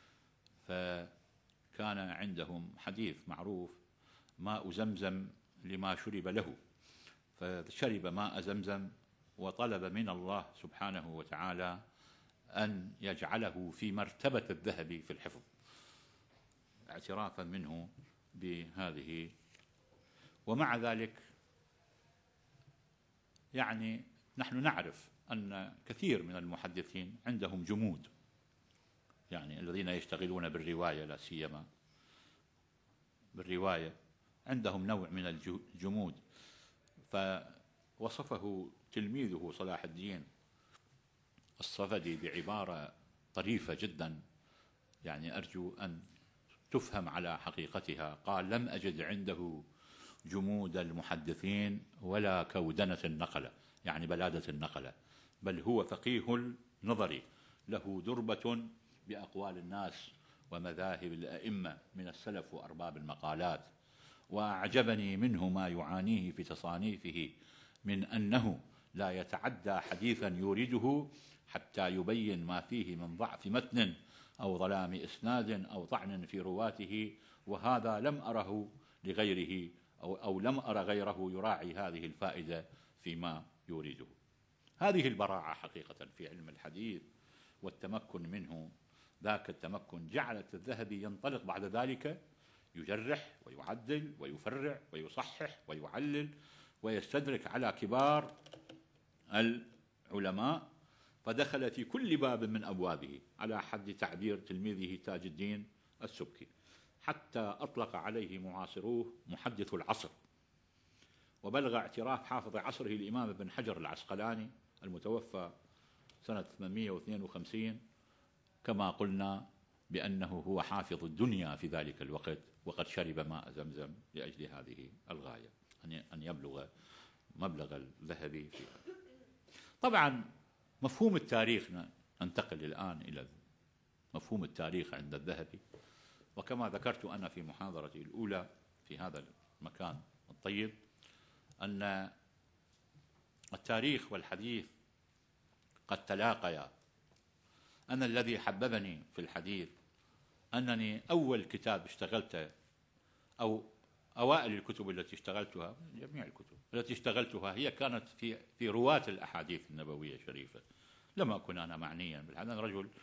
[SPEAKER 1] فكان عندهم حديث معروف ماء زمزم لما شرب له، فشرب ماء زمزم وطلب من الله سبحانه وتعالى أن يجعله في مرتبة الذهبي في الحفظ، اعترافا منه بهذه. ومع ذلك يعني نحن نعرف أن كثير من المحدثين عندهم جمود، يعني الذين يشتغلون بالرواية لا سيما بالرواية عندهم نوع من الجمود. فوصفه تلميذه صلاح الدين الصفدي بعبارة طريفة جدا، يعني أرجو أن تفهم على حقيقتها. قال: لم أجد عنده جمود المحدثين ولا كودنة النقلة، يعني بلادة النقلة، بل هو فقيه النظري له دربة بأقوال الناس ومذاهب الأئمة من السلف وأرباب المقالات. وأعجبني منه ما يعانيه في تصانيفه من أنه لا يتعدى حديثا يورده حتى يبين ما فيه من ضعف متن أو ظلام إسناد أو طعن في رواته، وهذا لم أره لغيره أو, أو لم أرى غيره يراعي هذه الفائدة فيما يورده. هذه البراعة حقيقة في علم الحديث والتمكن منه، ذاك التمكن جعلت الذهبي ينطلق بعد ذلك يجرح ويعدل ويفرع ويصحح ويعلل ويستدرك على كبار العلماء، فدخل في كل باب من أبوابه على حد تعبير تلميذه تاج الدين السبكي، حتى أطلق عليه معاصروه محدث العصر. وبلغ اعتراف حافظ عصره الإمام ابن حجر العسقلاني المتوفى سنة ثمانمئة واثنين وخمسين كما قلنا بأنه هو حافظ الدنيا في ذلك الوقت، وقد شرب ماء زمزم لأجل هذه الغاية أن يبلغ مبلغ الذهبي فيها. طبعا مفهوم التاريخ، ننتقل الآن إلى مفهوم التاريخ عند الذهبي. وكما ذكرت أنا في محاضرتي الأولى في هذا المكان الطيب أن التاريخ والحديث قد تلاقيا. أنا الذي حببني في الحديث أنني أول كتاب اشتغلت أو أوائل الكتب التي اشتغلتها، جميع الكتب التي اشتغلتها هي كانت في في رواة الأحاديث النبوية الشريفة. لم أكن أنا معنيا بالحديث، أنا رجل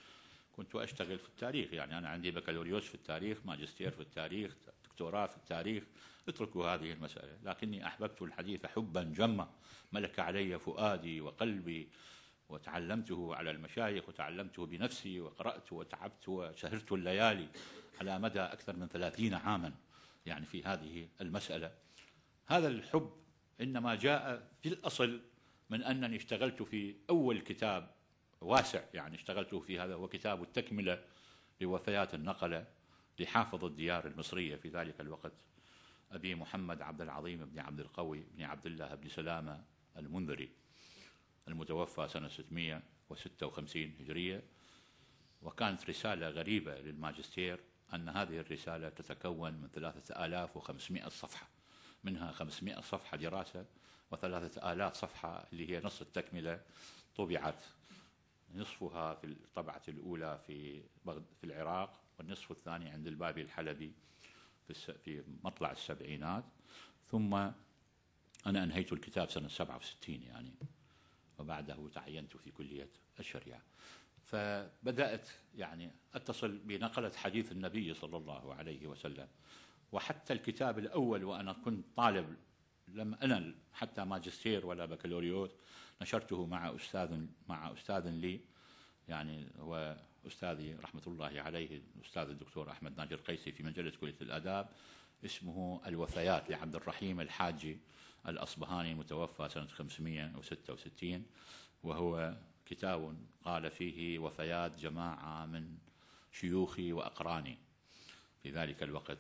[SPEAKER 1] كنت أشتغل في التاريخ، يعني أنا عندي بكالوريوس في التاريخ، ماجستير في التاريخ، دكتوراه في التاريخ، اتركوا هذه المسألة. لكني أحببت الحديث حبا جما ملك علي فؤادي وقلبي، وتعلمته على المشايخ وتعلمته بنفسي، وقرأت وتعبت وسهرت الليالي على مدى أكثر من ثلاثين عاما يعني في هذه المسألة. هذا الحب إنما جاء في الأصل من أنني اشتغلت في أول كتاب واسع يعني اشتغلته في هذا، هو كتاب التكملة لوفيات النقلة لحافظ الديار المصرية في ذلك الوقت، أبي محمد عبد العظيم بن عبد القوي بن عبد الله بن سلامة المنذري، المتوفى سنة ستمائة وستة وخمسين هجرية. وكانت رسالة غريبة للماجستير أن هذه الرسالة تتكون من ثلاثة آلاف وخمسمائة صفحة، منها خمسمائة صفحة دراسة وثلاثة آلاف صفحة اللي هي نص التكملة طبعت، نصفها في الطبعة الأولى في في العراق، والنصف الثاني عند البابي الحلبي في في مطلع السبعينات. ثم أنا أنهيت الكتاب سنة سبعة وستين يعني، وبعده تعينت في كلية الشريعة. فبدأت يعني أتصل بنقلة حديث النبي صلى الله عليه وسلم. وحتى الكتاب الأول وأنا كنت طالب لم أنل حتى ماجستير ولا بكالوريوس، نشرته مع أستاذ مع أستاذ لي يعني هو أستاذي رحمة الله عليه الأستاذ الدكتور أحمد ناجر قيسي في مجلة كلية الآداب، اسمه الوفيات لعبد الرحيم الحاجي الأصبهاني المتوفى سنة خمسمائة وستة وستين، وهو كتاب قال فيه وفيات جماعة من شيوخي وأقراني في ذلك الوقت.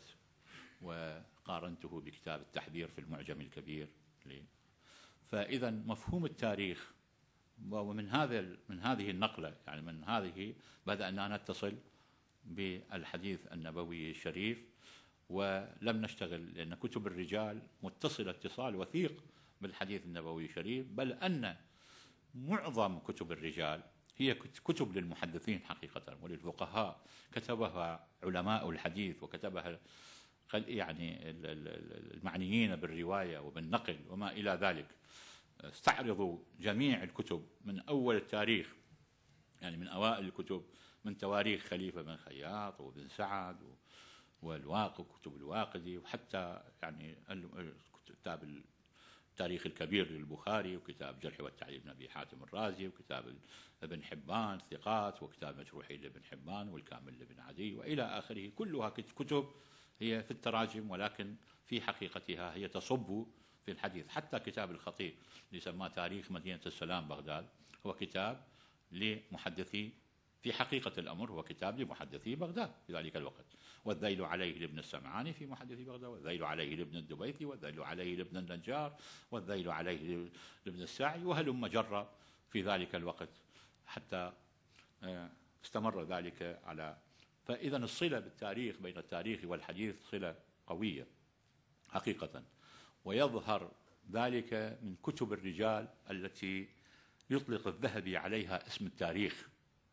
[SPEAKER 1] وقارنته بكتاب التحذير في المعجم الكبير لي. فإذا مفهوم التاريخ ومن هذا من هذه النقلة يعني من هذه بدأنا نتصل بالحديث النبوي الشريف، ولم نشتغل لأن كتب الرجال متصلة اتصال وثيق بالحديث النبوي الشريف، بل أن معظم كتب الرجال هي كتب للمحدثين حقيقة وللفقهاء، كتبها علماء الحديث وكتبها يعني المعنيين بالرواية وبالنقل وما إلى ذلك. استعرضوا جميع الكتب من أول التاريخ يعني من أوائل الكتب، من تواريخ خليفة بن خياط وبن سعد والواقد كتب الواقدي، وحتى يعني كتاب التاريخ الكبير للبخاري، وكتاب جرح والتعديل بن أبي حاتم الرازي، وكتاب ابن حبان ثقات، وكتاب مجروحين لابن حبان والكامل لابن عدي وإلى آخره. كلها كتب هي في التراجم ولكن في حقيقتها هي تصب في الحديث. حتى كتاب الخطيب اللي سماه تاريخ مدينة السلام بغداد هو كتاب لمحدثي، في حقيقة الأمر هو كتاب لمحدثي بغداد في ذلك الوقت. والذيل عليه لابن السمعاني في محدثي بغداد، والذيل عليه لابن الدبيثي، والذيل عليه لابن النجار، والذيل عليه لابن الساعي، وهلم جرى في ذلك الوقت حتى استمر ذلك على. فإذا الصلة بالتاريخ بين التاريخ والحديث صلة قوية حقيقة، ويظهر ذلك من كتب الرجال التي يطلق الذهبي عليها اسم التاريخ.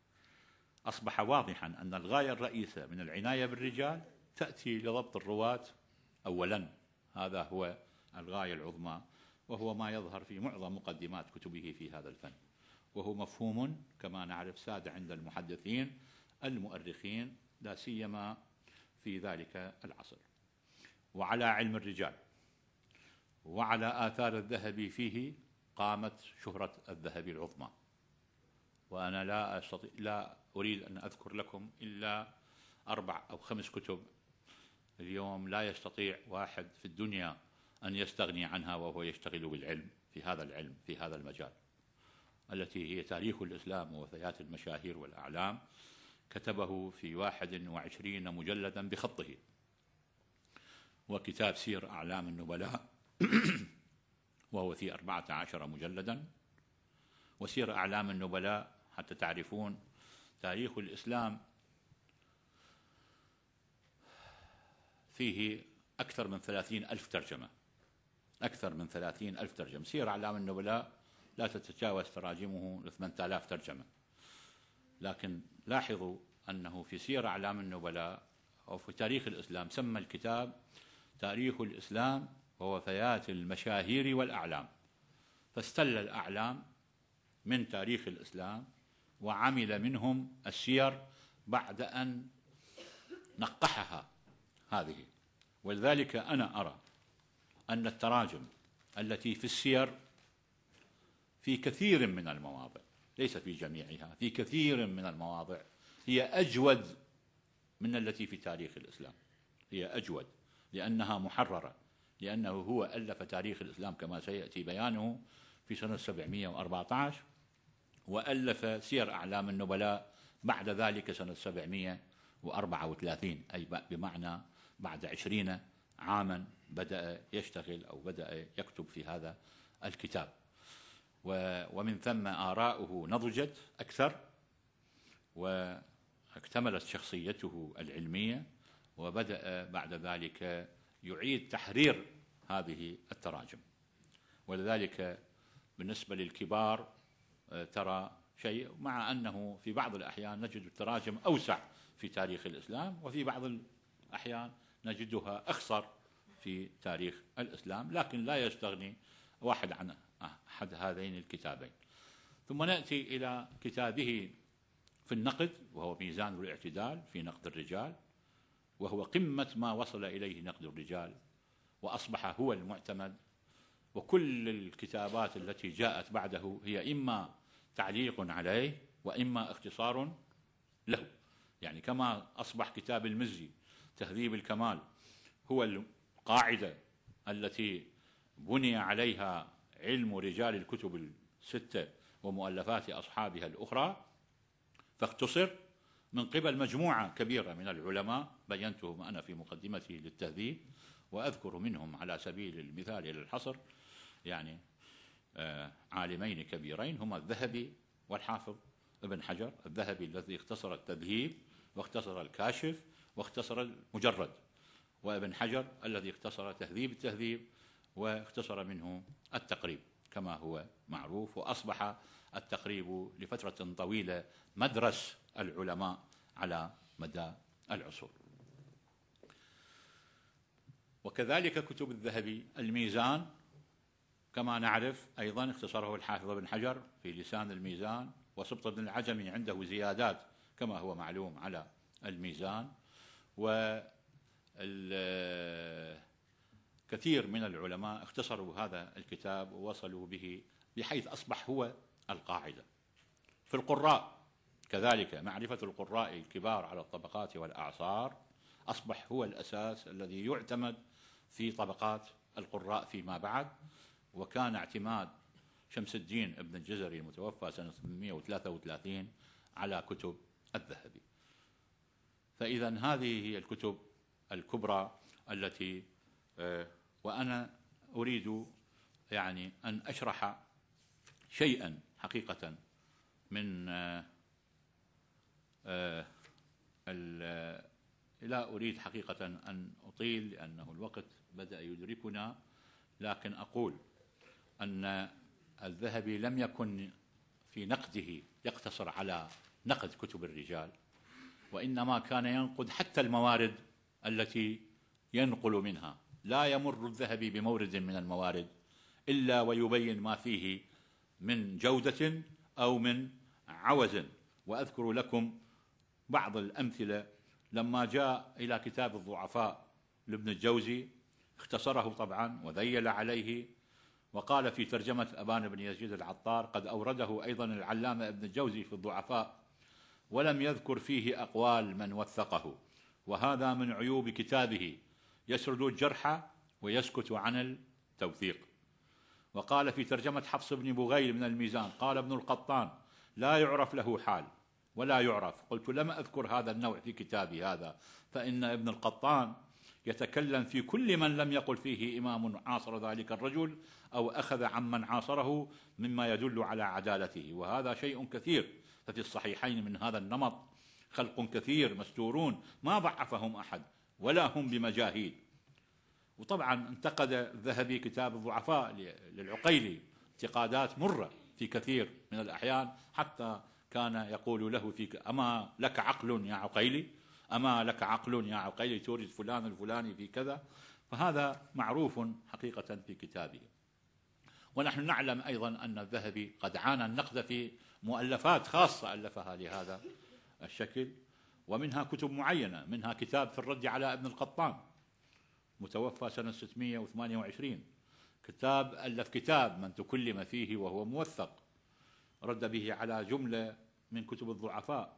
[SPEAKER 1] أصبح واضحا أن الغاية الرئيسة من العناية بالرجال تأتي لضبط الرواة أولا، هذا هو الغاية العظمى، وهو ما يظهر في معظم مقدمات كتبه في هذا الفن، وهو مفهوم كما نعرف ساد عند المحدثين المؤرخين لا سيما في ذلك العصر. وعلى علم الرجال وعلى آثار الذهبي فيه قامت شهرة الذهبي العظمى. وأنا لا أستطيع لا أريد أن أذكر لكم إلا أربع أو خمس كتب اليوم لا يستطيع واحد في الدنيا أن يستغني عنها وهو يشتغل بالعلم في هذا العلم في هذا المجال، التي هي تاريخ الإسلام ووفيات المشاهير والأعلام، كتبه في واحد وعشرين مجلدا بخطه. وكتاب سير أعلام النبلاء وهو في أربعة عشر مجلدا. وسير أعلام النبلاء حتى تعرفون تاريخ الإسلام فيه أكثر من ثلاثين ألف ترجمة، أكثر من ثلاثين ألف ترجمة. سير أعلام النبلاء لا تتجاوز تراجمه ثمانية آلاف ترجمة، لكن لاحظوا أنه في سير أعلام النبلاء أو في تاريخ الإسلام سمى الكتاب تاريخ الإسلام ووفيات المشاهير والأعلام، فاستل الأعلام من تاريخ الإسلام وعمل منهم السير بعد أن نقحها هذه. ولذلك أنا أرى أن التراجم التي في السير في كثير من المواضع، ليس في جميعها، في كثير من المواضع هي أجود من التي في تاريخ الإسلام. هي أجود لأنها محررة، لأنه هو ألف تاريخ الإسلام كما سيأتي بيانه في سنة سبعمائة وأربعة عشر، وألف سير أعلام النبلاء بعد ذلك سنة سبعمائة وأربعة وثلاثين، أي بمعنى بعد عشرين عاما بدأ يشتغل أو بدأ يكتب في هذا الكتاب. ومن ثم آراؤه نضجت أكثر واكتملت شخصيته العلمية، وبدأ بعد ذلك يعيد تحرير هذه التراجم. ولذلك بالنسبة للكبار ترى شيء، مع أنه في بعض الأحيان نجد التراجم أوسع في تاريخ الإسلام، وفي بعض الأحيان نجدها أخصر في تاريخ الإسلام، لكن لا يستغني واحد عن أحد هذين الكتابين. ثم نأتي إلى كتابه في النقد، وهو ميزان الاعتدال في نقد الرجال، وهو قمة ما وصل إليه نقد الرجال، وأصبح هو المعتمد. وكل الكتابات التي جاءت بعده هي إما تعليق عليه وإما اختصار له. يعني كما أصبح كتاب المزي تهذيب الكمال هو القاعدة التي بني عليها علم رجال الكتب الستة ومؤلفات أصحابها الأخرى، فاختصر من قبل مجموعة كبيرة من العلماء بينتهم أنا في مقدمتي للتهذيب، وأذكر منهم على سبيل المثال إلى الحصر يعني آه عالمين كبيرين هما الذهبي والحافظ ابن حجر. الذهبي الذي اختصر التذهيب واختصر الكاشف واختصر المجرد، وابن حجر الذي اختصر تهذيب التهذيب واختصر منه التقريب كما هو معروف. وأصبح التقريب لفترة طويلة مدرس العلماء على مدى العصور. وكذلك كتب الذهبي الميزان كما نعرف أيضا اختصره الحافظ ابن حجر في لسان الميزان، وسبط بن العجمي عنده زيادات كما هو معلوم على الميزان. وكثير من العلماء اختصروا هذا الكتاب ووصلوا به بحيث أصبح هو القاعدة. في القراء كذلك معرفة القراء الكبار على الطبقات والأعصار أصبح هو الأساس الذي يعتمد في طبقات القراء فيما بعد. وكان اعتماد شمس الدين ابن الجزري المتوفى سنة ثمانمائة وثلاثة وثلاثين على كتب الذهبي. فإذا هذه هي الكتب الكبرى التي وأنا أريد يعني أن أشرح شيئا حقيقة من لا أريد حقيقة أن أطيل لأنه الوقت بدأ يدركنا، لكن أقول أن الذهبي لم يكن في نقده يقتصر على نقد كتب الرجال، وإنما كان ينقد حتى الموارد التي ينقل منها. لا يمر الذهبي بمورد من الموارد إلا ويبين ما فيه من جودة أو من عوز. وأذكر لكم بعض الأمثلة. لما جاء إلى كتاب الضعفاء لابن الجوزي اختصره طبعا وذيل عليه، وقال في ترجمة أبان بن يزيد العطار قد أورده أيضا العلامة ابن الجوزي في الضعفاء ولم يذكر فيه أقوال من وثقه، وهذا من عيوب كتابه، يسرد الجرح ويسكت عن التوثيق. وقال في ترجمة حفص بن بغيل من الميزان قال ابن القطان لا يعرف له حال ولا يعرف. قلت لم أذكر هذا النوع في كتابي هذا، فإن ابن القطان يتكلم في كل من لم يقل فيه إمام عاصر ذلك الرجل أو أخذ عمن عاصره مما يدل على عدالته، وهذا شيء كثير. ففي الصحيحين من هذا النمط خلق كثير مستورون ما ضعفهم أحد ولا هم بمجاهيل. وطبعا انتقد الذهبي كتاب الضعفاء للعقيلي انتقادات مرة في كثير من الأحيان، حتى كان يقول له في أما لك عقل يا عقيلي، أما لك عقل يا عقيلي تورد فلان الفلاني في كذا. فهذا معروف حقيقة في كتابه. ونحن نعلم أيضا أن الذهبي قد عانى النقد في مؤلفات خاصة ألفها لهذا الشكل. ومنها كتب معينة، منها كتاب في الرد على ابن القطان متوفى سنة ستمائة وثمانية وعشرين، كتاب ألف كتاب من تكلم فيه وهو موثق، رد به على جملة من كتب الضعفاء.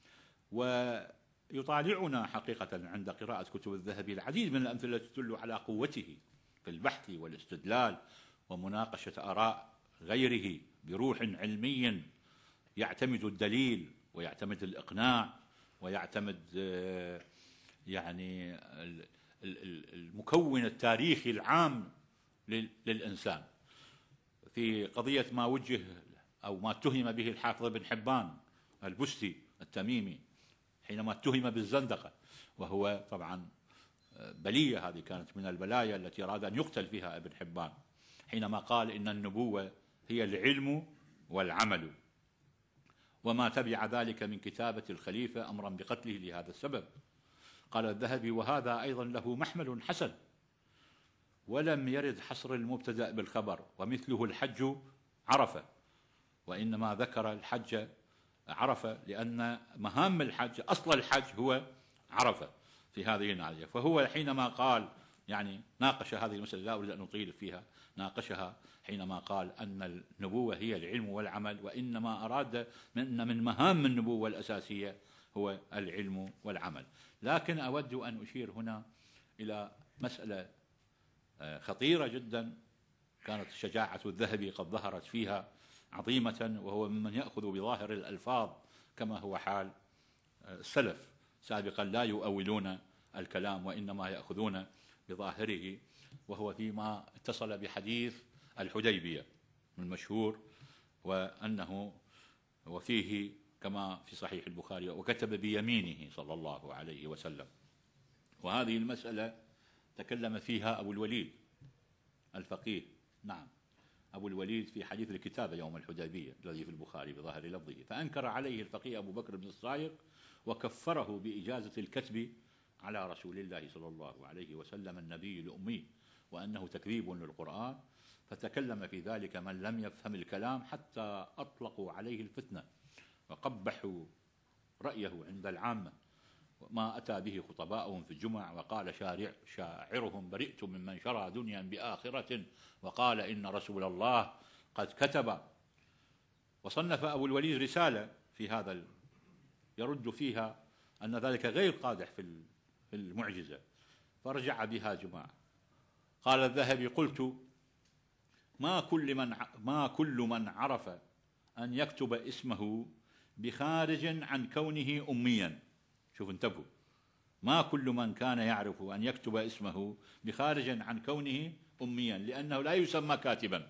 [SPEAKER 1] ويطالعنا حقيقة عند قراءة كتب الذهبي العديد من الأمثلة تدل على قوته في البحث والاستدلال ومناقشة آراء غيره بروح علمي يعتمد الدليل ويعتمد الإقناع ويعتمد يعني المكون التاريخي العام للإنسان. في قضية ما وجه أو ما اتهم به الحافظ بن حبان البستي التميمي حينما اتهم بالزندقة، وهو طبعا بلية، هذه كانت من البلايا التي أراد أن يقتل فيها ابن حبان، حينما قال إن النبوة هي العلم والعمل، وما تبع ذلك من كتابة الخليفة أمرا بقتله لهذا السبب. قال الذهبي: وهذا أيضا له محمل حسن، ولم يرد حصر المبتدأ بالخبر، ومثله الحج عرفة، وإنما ذكر الحج عرفة لأن مهام الحج أصل الحج هو عرفة في هذه الناحية. فهو حينما قال يعني ناقش هذه المسألة، لا أريد أن أطيل فيها، ناقشها حينما قال أن النبوة هي العلم والعمل، وإنما أراد من من مهام النبوة الأساسية هو العلم والعمل. لكن أود أن أشير هنا إلى مسألة خطيرة جدا كانت شجاعة الذهبي قد ظهرت فيها عظيمة، وهو ممن يأخذ بظاهر الألفاظ كما هو حال السلف سابقا، لا يؤولون الكلام وإنما يأخذون بظاهره، وهو فيما اتصل بحديث الحديبية المشهور، وأنه وفيه كما في صحيح البخاري: وكتب بيمينه صلى الله عليه وسلم. وهذه المسألة تكلم فيها أبو الوليد الفقيه، نعم أبو الوليد، في حديث الكتابة يوم الحديبية الذي في البخاري بظاهر لفظه، فأنكر عليه الفقيه أبو بكر بن الصايغ وكفره بإجازة الكتب على رسول الله صلى الله عليه وسلم النبي الأمي، وأنه تكذيب للقرآن. فتكلم في ذلك من لم يفهم الكلام حتى أطلقوا عليه الفتنة وقبحوا رأيه عند العامة، ما أتى به خطباؤهم في الجمع، وقال شارع شاعرهم: برئت ممن شرى دنيا بآخرة وقال إن رسول الله قد كتب. وصنف أبو الوليد رسالة في هذا يرد فيها أن ذلك غير قادح في المعجزة، فرجع بها جماعة. قال الذهبي: قلت: ما كل من ما كل من عرف أن يكتب اسمه بخارج عن كونه أميا. شوف انتبهوا، ما كل من كان يعرف أن يكتب اسمه بخارج عن كونه أميا، لأنه لا يسمى كاتبا.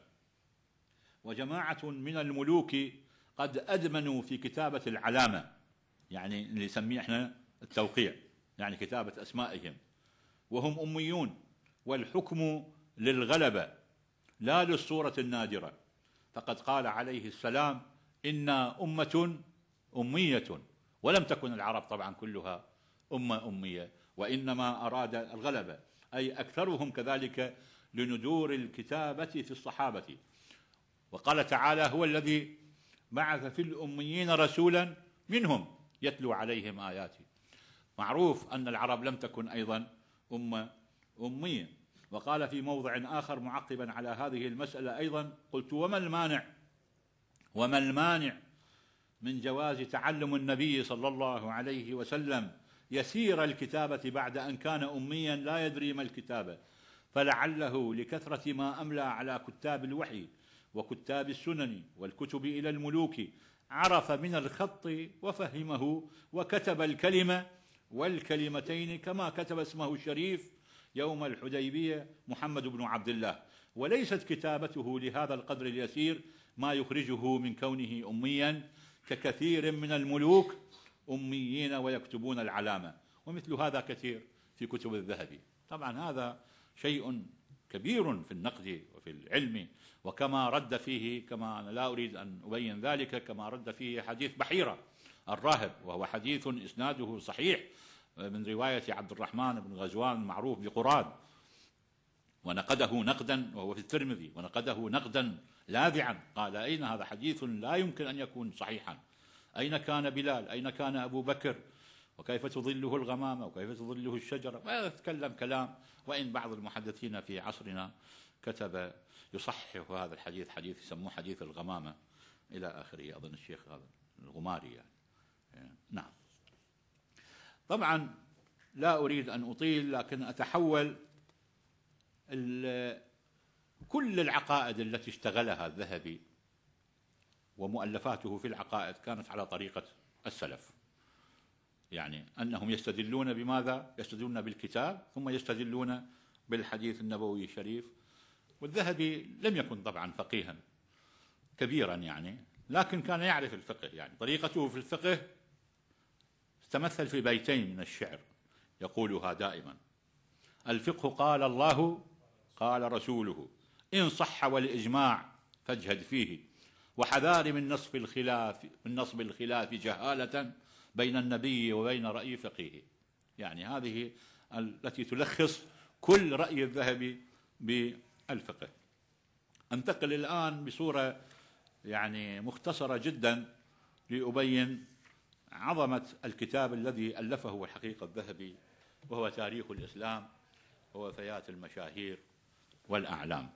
[SPEAKER 1] وجماعة من الملوك قد أدمنوا في كتابة العلامة، يعني اللي نسميه احنا التوقيع، يعني كتابة أسمائهم، وهم أميون، والحكم للغلبة لا للصورة النادرة. فقد قال عليه السلام: إنا أمة أمية، ولم تكن العرب طبعا كلها أمة أمية، وإنما أراد الغلبة، أي أكثرهم كذلك لندور الكتابة في الصحابة. وقال تعالى: هو الذي بعث في الأميين رسولا منهم يتلو عليهم آياته. معروف أن العرب لم تكن أيضا أمة أمية. وقال في موضع آخر معقبا على هذه المسألة أيضا: قلت: وما المانع وما المانع من جواز تعلم النبي صلى الله عليه وسلم يسير الكتابة بعد أن كان أميا لا يدري ما الكتابة، فلعله لكثرة ما أملى على كتاب الوحي وكتاب السنن والكتب إلى الملوك عرف من الخط وفهمه وكتب الكلمة والكلمتين كما كتب اسمه الشريف يوم الحديبية محمد بن عبد الله، وليست كتابته لهذا القدر اليسير ما يخرجه من كونه أميا ككثير من الملوك أميين ويكتبون العلامة. ومثل هذا كثير في كتب الذهبي. طبعا هذا شيء كبير في النقد وفي العلم، وكما رد فيه، كما أنا لا أريد أن أبين ذلك، كما رد فيه حديث بحيرة الراهب، وهو حديث إسناده صحيح من رواية عبد الرحمن بن غزوان المعروف بقراد، ونقده نقدا، وهو في الترمذي، ونقده نقدا لاذعا، قال: أين هذا حديث لا يمكن أن يكون صحيحا، أين كان بلال، أين كان أبو بكر وكيف تظله الغمامة وكيف تظله الشجرة، ويتكلم كلام. وإن بعض المحدثين في عصرنا كتب يصحح هذا الحديث، حديث يسموه حديث الغمامة إلى آخره، أظن الشيخ هذا الغماري يعني. نعم. طبعا لا أريد أن أطيل، لكن أتحول كل العقائد التي اشتغلها الذهبي ومؤلفاته في العقائد كانت على طريقة السلف، يعني أنهم يستدلون بماذا؟ يستدلون بالكتاب ثم يستدلون بالحديث النبوي الشريف. والذهبي لم يكن طبعا فقيها كبيرا يعني، لكن كان يعرف الفقه. يعني طريقته في الفقه تتمثل في بيتين من الشعر يقولها دائما: الفقه قال الله قال رسوله، إن صح والإجماع فاجهد فيه، وحذار من نصب الخلاف من نصب الخلاف جهالة بين النبي وبين رأي فقيه. يعني هذه التي تلخص كل رأي الذهبي بالفقه. أنتقل الآن بصورة يعني مختصرة جدا لأبين عظمة الكتاب الذي ألفه الحقيقة الذهبي، وهو تاريخ الإسلام ووفيات المشاهير والأعلام.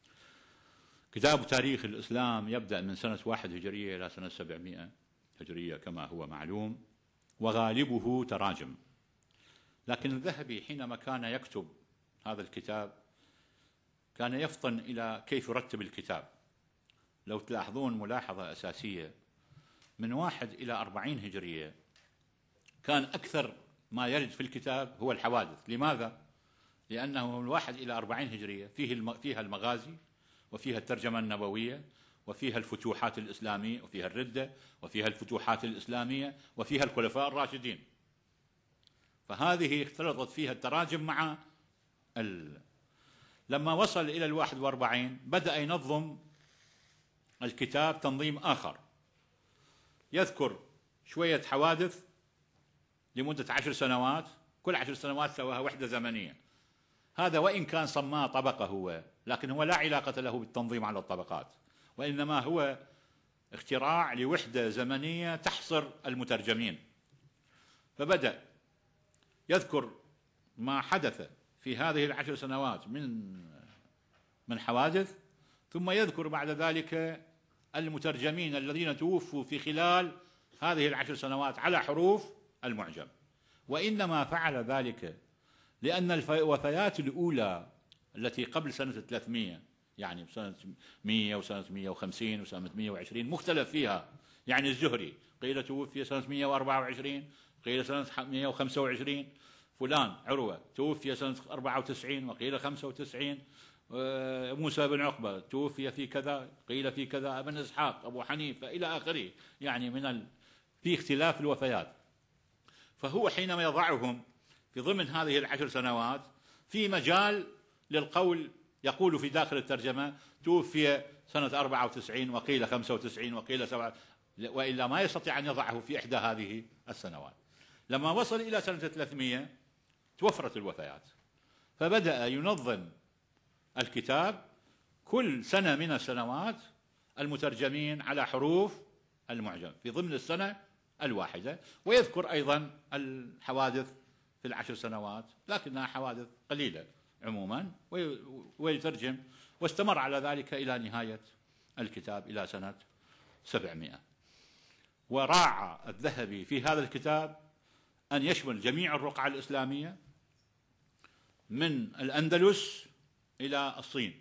[SPEAKER 1] كتاب تاريخ الإسلام يبدأ من سنة واحد هجرية إلى سنة سبعمائة هجرية كما هو معلوم، وغالبه تراجم. لكن الذهبي حينما كان يكتب هذا الكتاب كان يفطن إلى كيف يرتب الكتاب. لو تلاحظون ملاحظة أساسية، من واحد إلى أربعين هجرية كان أكثر ما يرد في الكتاب هو الحوادث. لماذا؟ لأنه من واحد إلى أربعين هجرية فيه فيها المغازي، وفيها الترجمة النبوية، وفيها الفتوحات الإسلامية، وفيها الردة، وفيها الفتوحات الإسلامية، وفيها الخلفاء الراشدين. فهذه اختلطت فيها التراجم مع ال... لما وصل إلى الواحد وأربعين بدأ ينظم الكتاب تنظيم آخر، يذكر شوية حوادث لمدة عشر سنوات، كل عشر سنوات سواها وحدة زمنية. هذا وإن كان صماء طبقة هو، لكن هو لا علاقة له بالتنظيم على الطبقات، وإنما هو اختراع لوحدة زمنية تحصر المترجمين. فبدأ يذكر ما حدث في هذه العشر سنوات من من حوادث، ثم يذكر بعد ذلك المترجمين الذين توفوا في خلال هذه العشر سنوات على حروف المعجم. وإنما فعل ذلك لأن الوفيات الأولى التي قبل سنة ثلاثمائة، يعني بسنة مئة وسنة مئة وخمسين وسنة مئة وعشرين مختلف فيها. يعني الزهري قيل توفي سنة مئة وأربعة وعشرين، قيل سنة مئة وخمسة وعشرين. فلان عروة توفي سنة أربعة وتسعين وقيل خمسة وتسعين. موسى بن عقبة توفي في كذا، قيل في كذا. ابن إسحاق، أبو حنيفة، إلى آخره. يعني من ال... في اختلاف الوفيات. فهو حينما يضعهم في ضمن هذه العشر سنوات في مجال للقول، يقول في داخل الترجمة توفي سنة أربعة وتسعين وقيل خمسة وتسعين وقيل سبعة، وإلا ما يستطيع أن يضعه في إحدى هذه السنوات. لما وصل إلى سنة ثلاثمائة توفرت الوفيات، فبدأ ينظم الكتاب كل سنة من السنوات المترجمين على حروف المعجم في ضمن السنة الواحدة، ويذكر أيضا الحوادث في العشر سنوات، لكنها حوادث قليلة عموما، ويترجم. واستمر على ذلك إلى نهاية الكتاب إلى سنة سبعمائة. وراعى الذهبي في هذا الكتاب أن يشمل جميع الرقعة الإسلامية من الأندلس إلى الصين،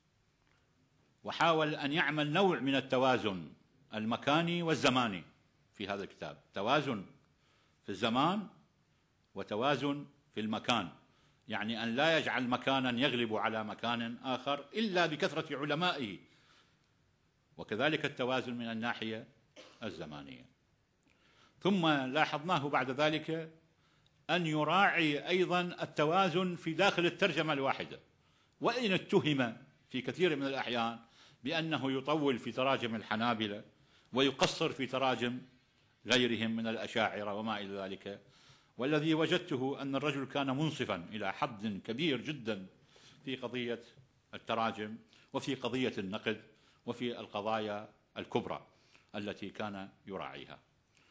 [SPEAKER 1] وحاول أن يعمل نوع من التوازن المكاني والزماني في هذا الكتاب، توازن في الزمان وتوازن في المكان. يعني أن لا يجعل مكانا يغلب على مكان آخر إلا بكثرة علمائه، وكذلك التوازن من الناحية الزمانية. ثم لاحظناه بعد ذلك أن يراعي أيضا التوازن في داخل الترجمة الواحدة، وإن اتهم في كثير من الأحيان بأنه يطول في تراجم الحنابلة ويقصر في تراجم غيرهم من الأشاعرة وما إلى ذلك. والذي وجدته أن الرجل كان منصفا إلى حد كبير جدا في قضية التراجم وفي قضية النقد وفي القضايا الكبرى التي كان يراعيها.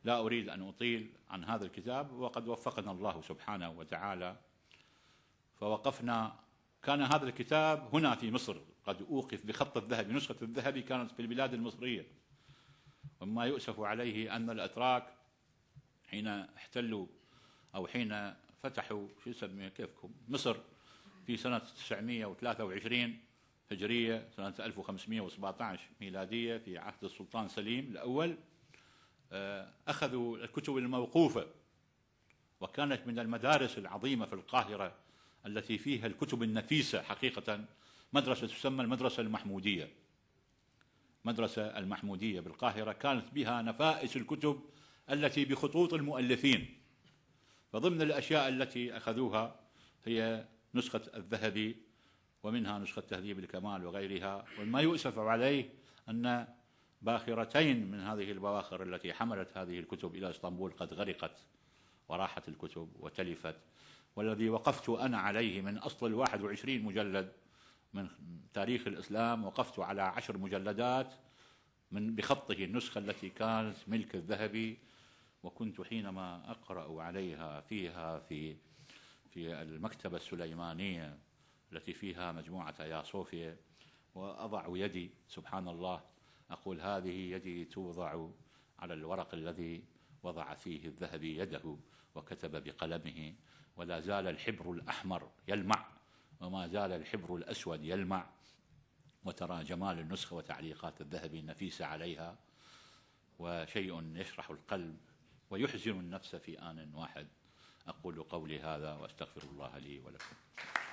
[SPEAKER 1] لا أريد أن أطيل عن هذا الكتاب، وقد وفقنا الله سبحانه وتعالى فوقفنا. كان هذا الكتاب هنا في مصر قد أوقف بخط الذهبي، نسخة الذهبي كانت في البلاد المصرية. وما يؤسف عليه أن الأتراك حين احتلوا أو حين فتحوا شو يسميه كيفكم مصر في سنة تسعمئة وثلاثة وعشرين هجرية، سنة ألف وخمسمئة وسبعة عشر ميلادية، في عهد السلطان سليم الأول، أخذوا الكتب الموقوفة، وكانت من المدارس العظيمة في القاهرة التي فيها الكتب النفيسة حقيقة، مدرسة تسمى المدرسة المحمودية. مدرسة المحمودية بالقاهرة كانت بها نفائس الكتب التي بخطوط المؤلفين. فضمن الأشياء التي أخذوها هي نسخة الذهبي، ومنها نسخة تهذيب الكمال وغيرها. وما يؤسف عليه أن باخرتين من هذه البواخر التي حملت هذه الكتب إلى اسطنبول قد غرقت وراحت الكتب وتلفت. والذي وقفت أنا عليه من أصل الواحد وعشرين مجلد من تاريخ الإسلام، وقفت على عشر مجلدات من بخطه النسخة التي كانت ملك الذهبي. وكنت حينما أقرأ عليها فيها في في المكتبة السليمانية التي فيها مجموعة آيا صوفيا، وأضع يدي سبحان الله أقول هذه يدي توضع على الورق الذي وضع فيه الذهبي يده وكتب بقلمه، ولا زال الحبر الأحمر يلمع وما زال الحبر الأسود يلمع، وترى جمال النسخة وتعليقات الذهبي النفيسة عليها، وشيء يشرح القلب ويحزن النفس في آن واحد. أقول قولي هذا وأستغفر الله لي ولكم.